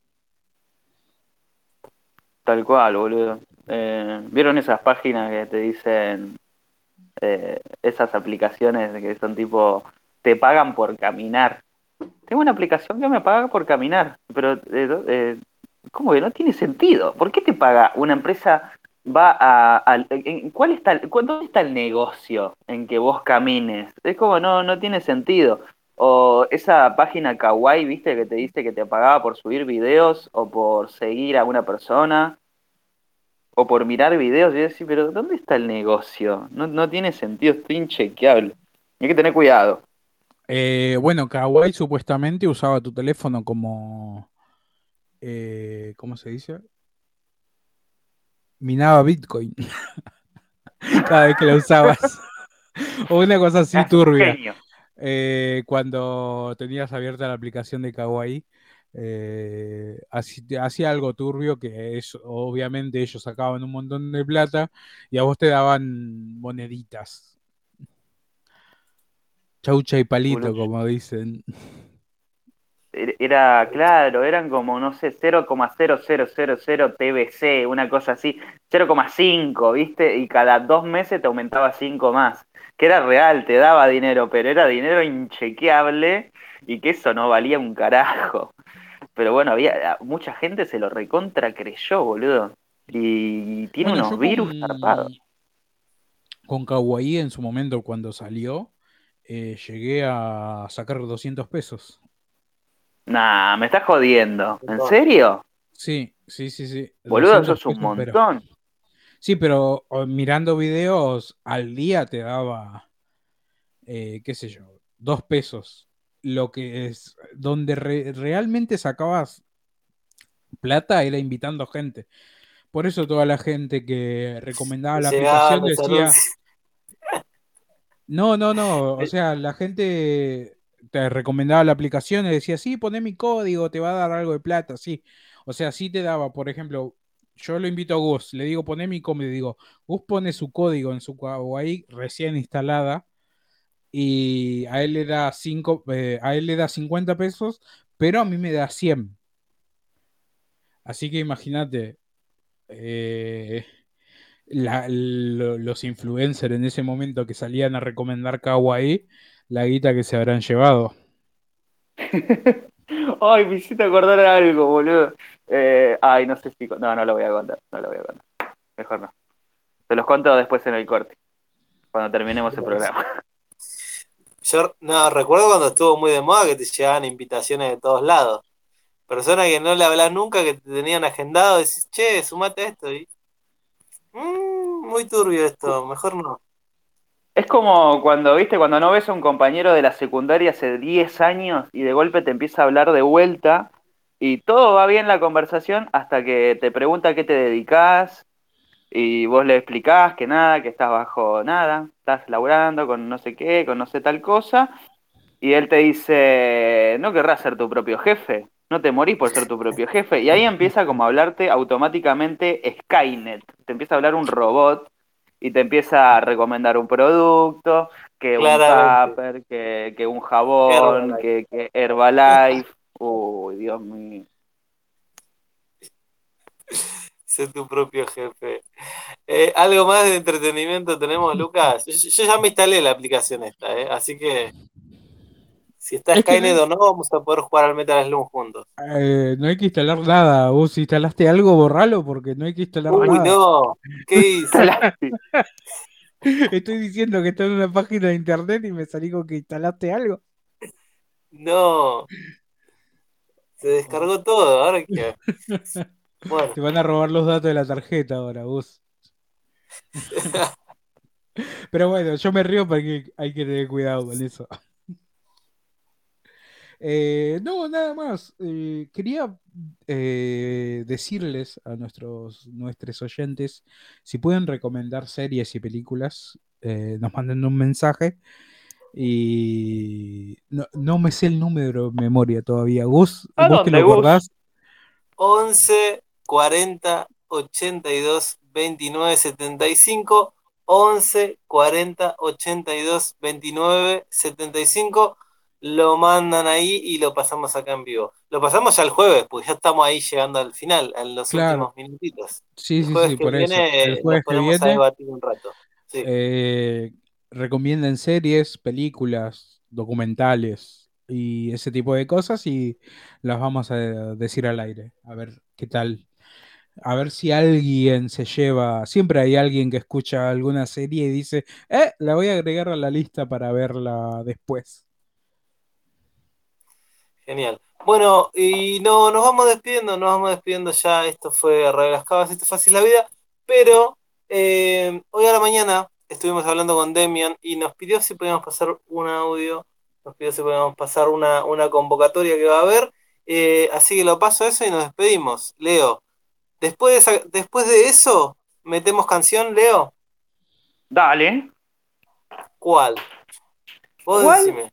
tal cual, boludo. Eh, ¿vieron esas páginas que te dicen, eh, esas aplicaciones que son tipo, te pagan por caminar? Tengo una aplicación que me paga por caminar, pero eh, do- eh, ¿cómo que no tiene sentido? ¿Por qué te paga una empresa? Va a, al- en- ¿cuál está, el- cu- ¿dónde está el negocio en que vos camines? Es como no, no tiene sentido. O esa página Kawaii, viste, que te dice que te pagaba por subir videos o por seguir a una persona o por mirar videos. Y yo decía, pero ¿dónde está el negocio? No, no tiene sentido, es inchequeable. Hay que tener cuidado. Eh, bueno, Kawaii supuestamente usaba tu teléfono como, eh, ¿cómo se dice? Minaba Bitcoin cada vez que la usabas. O una cosa así Es un turbia. genio. Eh, cuando tenías abierta la aplicación de Kawaii, eh, haci- hacía algo turbio que es, obviamente ellos sacaban un montón de plata y a vos te daban moneditas. Chaucha y palito, Boludo, como dicen. Er- Era, claro, eran como, no sé, cero coma cero cero cero cero T B C, una cosa así, cero coma cinco, ¿viste? Y cada dos meses te aumentaba cinco más, que era real, te daba dinero, pero era dinero inchequeable y que eso no valía un carajo. Pero bueno, había mucha gente se lo recontra creyó, boludo. Y tiene Bueno, unos yo con, virus zarpados. con Kawaii en su momento, cuando salió, eh, llegué a sacar doscientos pesos. Nah, me estás jodiendo. ¿En No. serio? Sí, sí, sí, sí. Boludo, eso doscientos es un pesos, pero. montón. Sí, pero oh, mirando videos al día te daba, eh, qué sé yo, dos pesos. Lo que es, donde re- realmente sacabas plata era invitando gente. Por eso toda la gente que recomendaba Me la llegaban aplicación los decía, anuncios. no, no, no, o sea, la gente te recomendaba la aplicación y decía, sí, poné mi código, te va a dar algo de plata, sí. O sea, sí te daba, por ejemplo, yo lo invito a Gus, le digo, poné mi código, digo, Gus pone su código en su Kawaii recién instalada y a él le da cinco, eh, a él le da cincuenta pesos, pero a mí me da cien. Así que imagínate, eh, la- lo- los influencers en ese momento que salían a recomendar Kawaii, la guita que se habrán llevado. Ay, me hiciste acordar de algo, boludo. Eh, ay, no sé si... No, no lo voy a contar, no lo voy a contar. Mejor no. Te los cuento después en el corte, cuando terminemos el programa. Yo no, recuerdo cuando estuvo muy de moda que te llegaban invitaciones de todos lados. Personas que no le hablas nunca, que te tenían agendado, decís, che, sumate a esto. Y, "Mm, muy turbio esto, mejor no". Es como cuando, viste, cuando no ves a un compañero de la secundaria hace diez años y de golpe te empieza a hablar de vuelta y todo va bien la conversación hasta que te pregunta a qué te dedicas y vos le explicás que nada, que estás bajo nada, estás laburando con no sé qué, con no sé tal cosa. Y él te dice, ¿no querrás ser tu propio jefe? No te morís por ser tu propio jefe. Y ahí empieza como a hablarte automáticamente Skynet. Te empieza a hablar un robot y te empieza a recomendar un producto, que un Claramente. tupper, que, que un jabón, Herbalife. que, que Herbalife. Uy, Dios mío. Sé tu propio jefe. Eh, ¿algo más de entretenimiento tenemos, Lucas? Yo, yo ya me instalé la aplicación esta, ¿eh? Así que si está Es que no Skynet hay, o no, vamos a poder jugar al Metal Slug juntos. eh, no hay que instalar nada. Vos si instalaste algo, borralo porque no hay que instalar Uy, nada. no. ¿Qué hice? Estoy diciendo que está en una página de internet y me salí con que instalaste algo. No. Se descargó todo. ¿Ahora qué? Bueno. Te van a robar los datos de la tarjeta ahora, vos. Pero bueno, yo me río porque hay que tener cuidado con eso. Eh, no, nada más. Eh, quería eh, decirles a nuestros, nuestros oyentes si pueden recomendar series y películas, eh, nos manden un mensaje Y no, no me sé el número de memoria todavía. Gus, ¿A vos que dónde, lo Gus? acordás. once, cuarenta, ochenta y dos, veintinueve, setenta y cinco. once, cuarenta, ochenta y dos, veintinueve, setenta y cinco. Lo mandan ahí y lo pasamos acá en vivo. Lo pasamos ya el jueves, porque ya estamos ahí llegando al final, en los Claro. últimos minutitos. Sí, El sí, jueves sí, que por eso. viene El eh, nos jueves que ponemos a viene, debatir un rato. Sí. eh, recomienden series, películas, documentales y ese tipo de cosas y las vamos a decir al aire. A ver qué tal. A ver si alguien se lleva. Siempre hay alguien que escucha alguna serie y dice, eh, la voy a agregar a la lista para verla después. Genial. Bueno, y no, nos vamos despidiendo, nos vamos despidiendo ya. Esto fue Radio Las Cabas, esto es Fácil la Vida. Pero eh, hoy a la mañana estuvimos hablando con Demian y nos pidió si podíamos pasar un audio, nos pidió si podíamos pasar una, una convocatoria que va a haber. Eh, así que lo paso eso y nos despedimos. Leo, después de, esa- después de eso, metemos canción, Leo. Dale. ¿Cuál? Vos ¿Cuál? decime.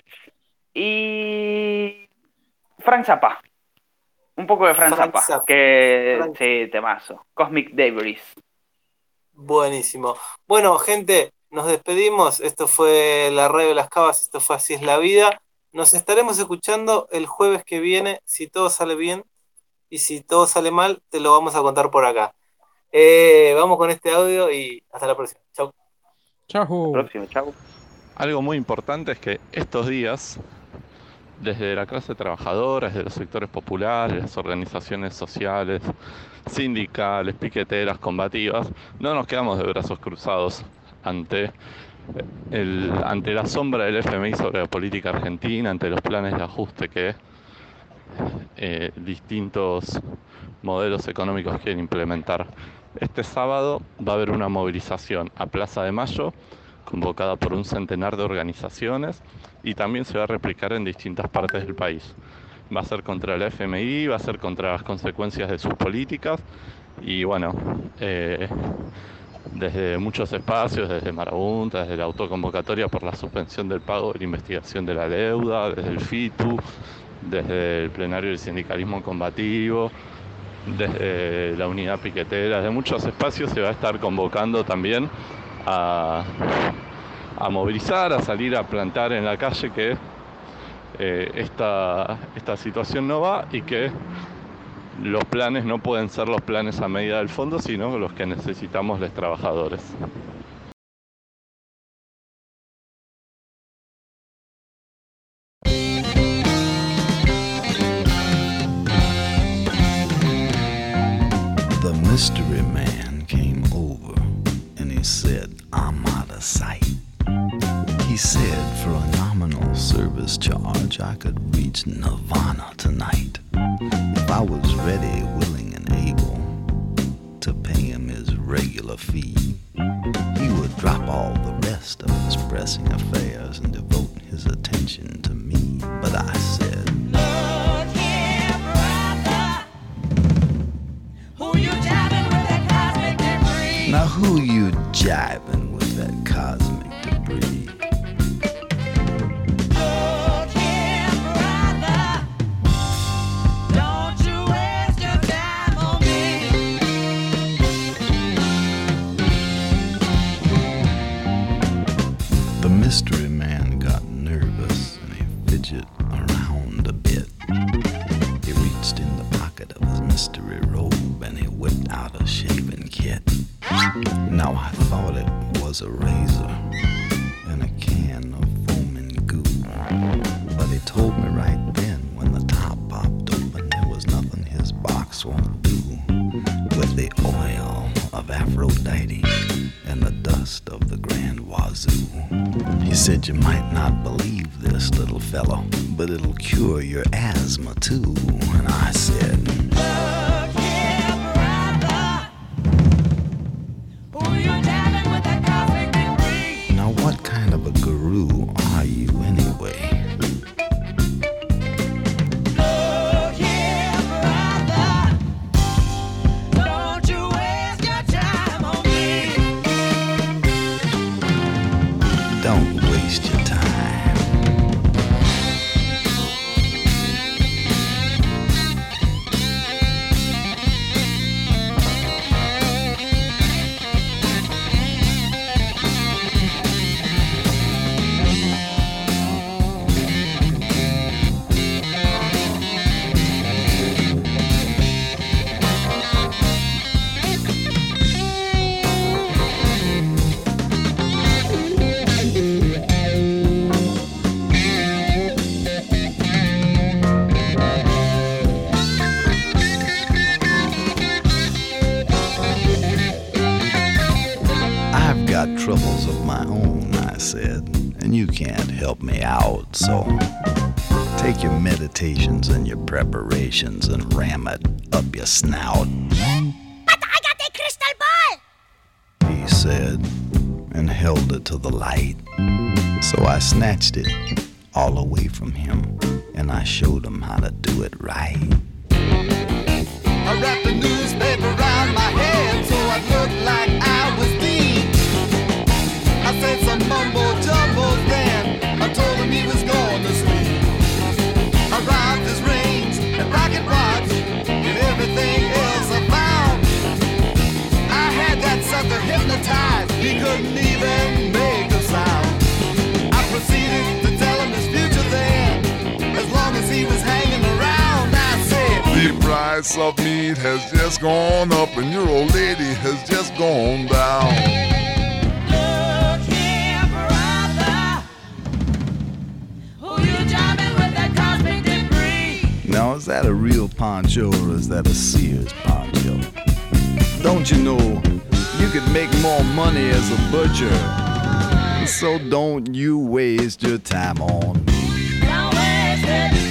Y Frank Zappa. Un poco de Frank, Frank Zappa. Zappa. Que Frank- sí, temazo. Cosmic Debris. Buenísimo. Bueno, gente, nos despedimos. Esto fue la Radio de las Cabas, esto fue Así es la Vida. Nos estaremos escuchando el jueves que viene, si todo sale bien, y si todo sale mal, te lo vamos a contar por acá. Eh, vamos con este audio y hasta la próxima. Chau. Chau. Próximo, chau. Algo muy importante es que estos días, desde la clase trabajadora, desde los sectores populares, las organizaciones sociales, sindicales, piqueteras, combativas, no nos quedamos de brazos cruzados ante, el, ante la sombra del F M I sobre la política argentina, ante los planes de ajuste que eh, distintos modelos económicos quieren implementar. Este sábado va a haber una movilización a Plaza de Mayo, convocada por un centenar de organizaciones, y también se va a replicar en distintas partes del país. Va a ser contra el F M I, va a ser contra las consecuencias de sus políticas, y bueno, eh, desde muchos espacios, desde Marabunta, desde la autoconvocatoria por la suspensión del pago de la investigación de la deuda, desde el F I T U, desde el plenario del sindicalismo combativo, desde la unidad piquetera, desde muchos espacios se va a estar convocando también a, a movilizar, a salir a plantar en la calle que eh, esta, esta situación no va y que los planes no pueden ser los planes a medida del fondo, sino los que necesitamos los trabajadores. The mystery man came over and he said, I'm out of sight. He said for a nominal service charge I could reach Nirvana tonight. If I was ready, willing and able to pay him his regular fee, he would drop all the rest of his pressing affairs and devote his attention to me. But I said, now who you jiving with that cosmic debris? Look here, brother, don't you waste your time on me. The mystery man got nervous and he fidgeted around a bit. He reached in the pocket of his mystery robe and he whipped out a shaving kit. Now I thought it was a razor and a can of foaming goo, but he told me right then when the top popped open there was nothing his box won't do. With the oil of Aphrodite and the dust of the Grand Wazoo, he said you might not believe this, little fellow, but it'll cure your asthma too. And I said, now what kind of a guru are you anyway? Look here, brother, don't you waste your time on me. Don't waste your time. troubles of my own, I said, and you can't help me out, so take your meditations and your preparations and ram it up your snout. But I got a crystal ball! He said, and held it to the light. So I snatched it all away from him, and I showed him how to do it right. I wrapped the newspaper around my head so I looked like I was deep. I said some mumbo jumbo then. I told him he was going to sleep. I robbed his rings and pocket watch and everything else I found. I had that sucker hypnotized. He couldn't even make a sound. I proceeded to tell him his future then. As long as he was hanging around, I said, The price of meat has just gone up and your old lady has just gone down. look here, brother. Who you driving with that cosmic debris? Now, is that a real poncho or is that a Sears poncho? Don't you know you could make more money as a butcher? So don't you waste your time on me. Don't waste it.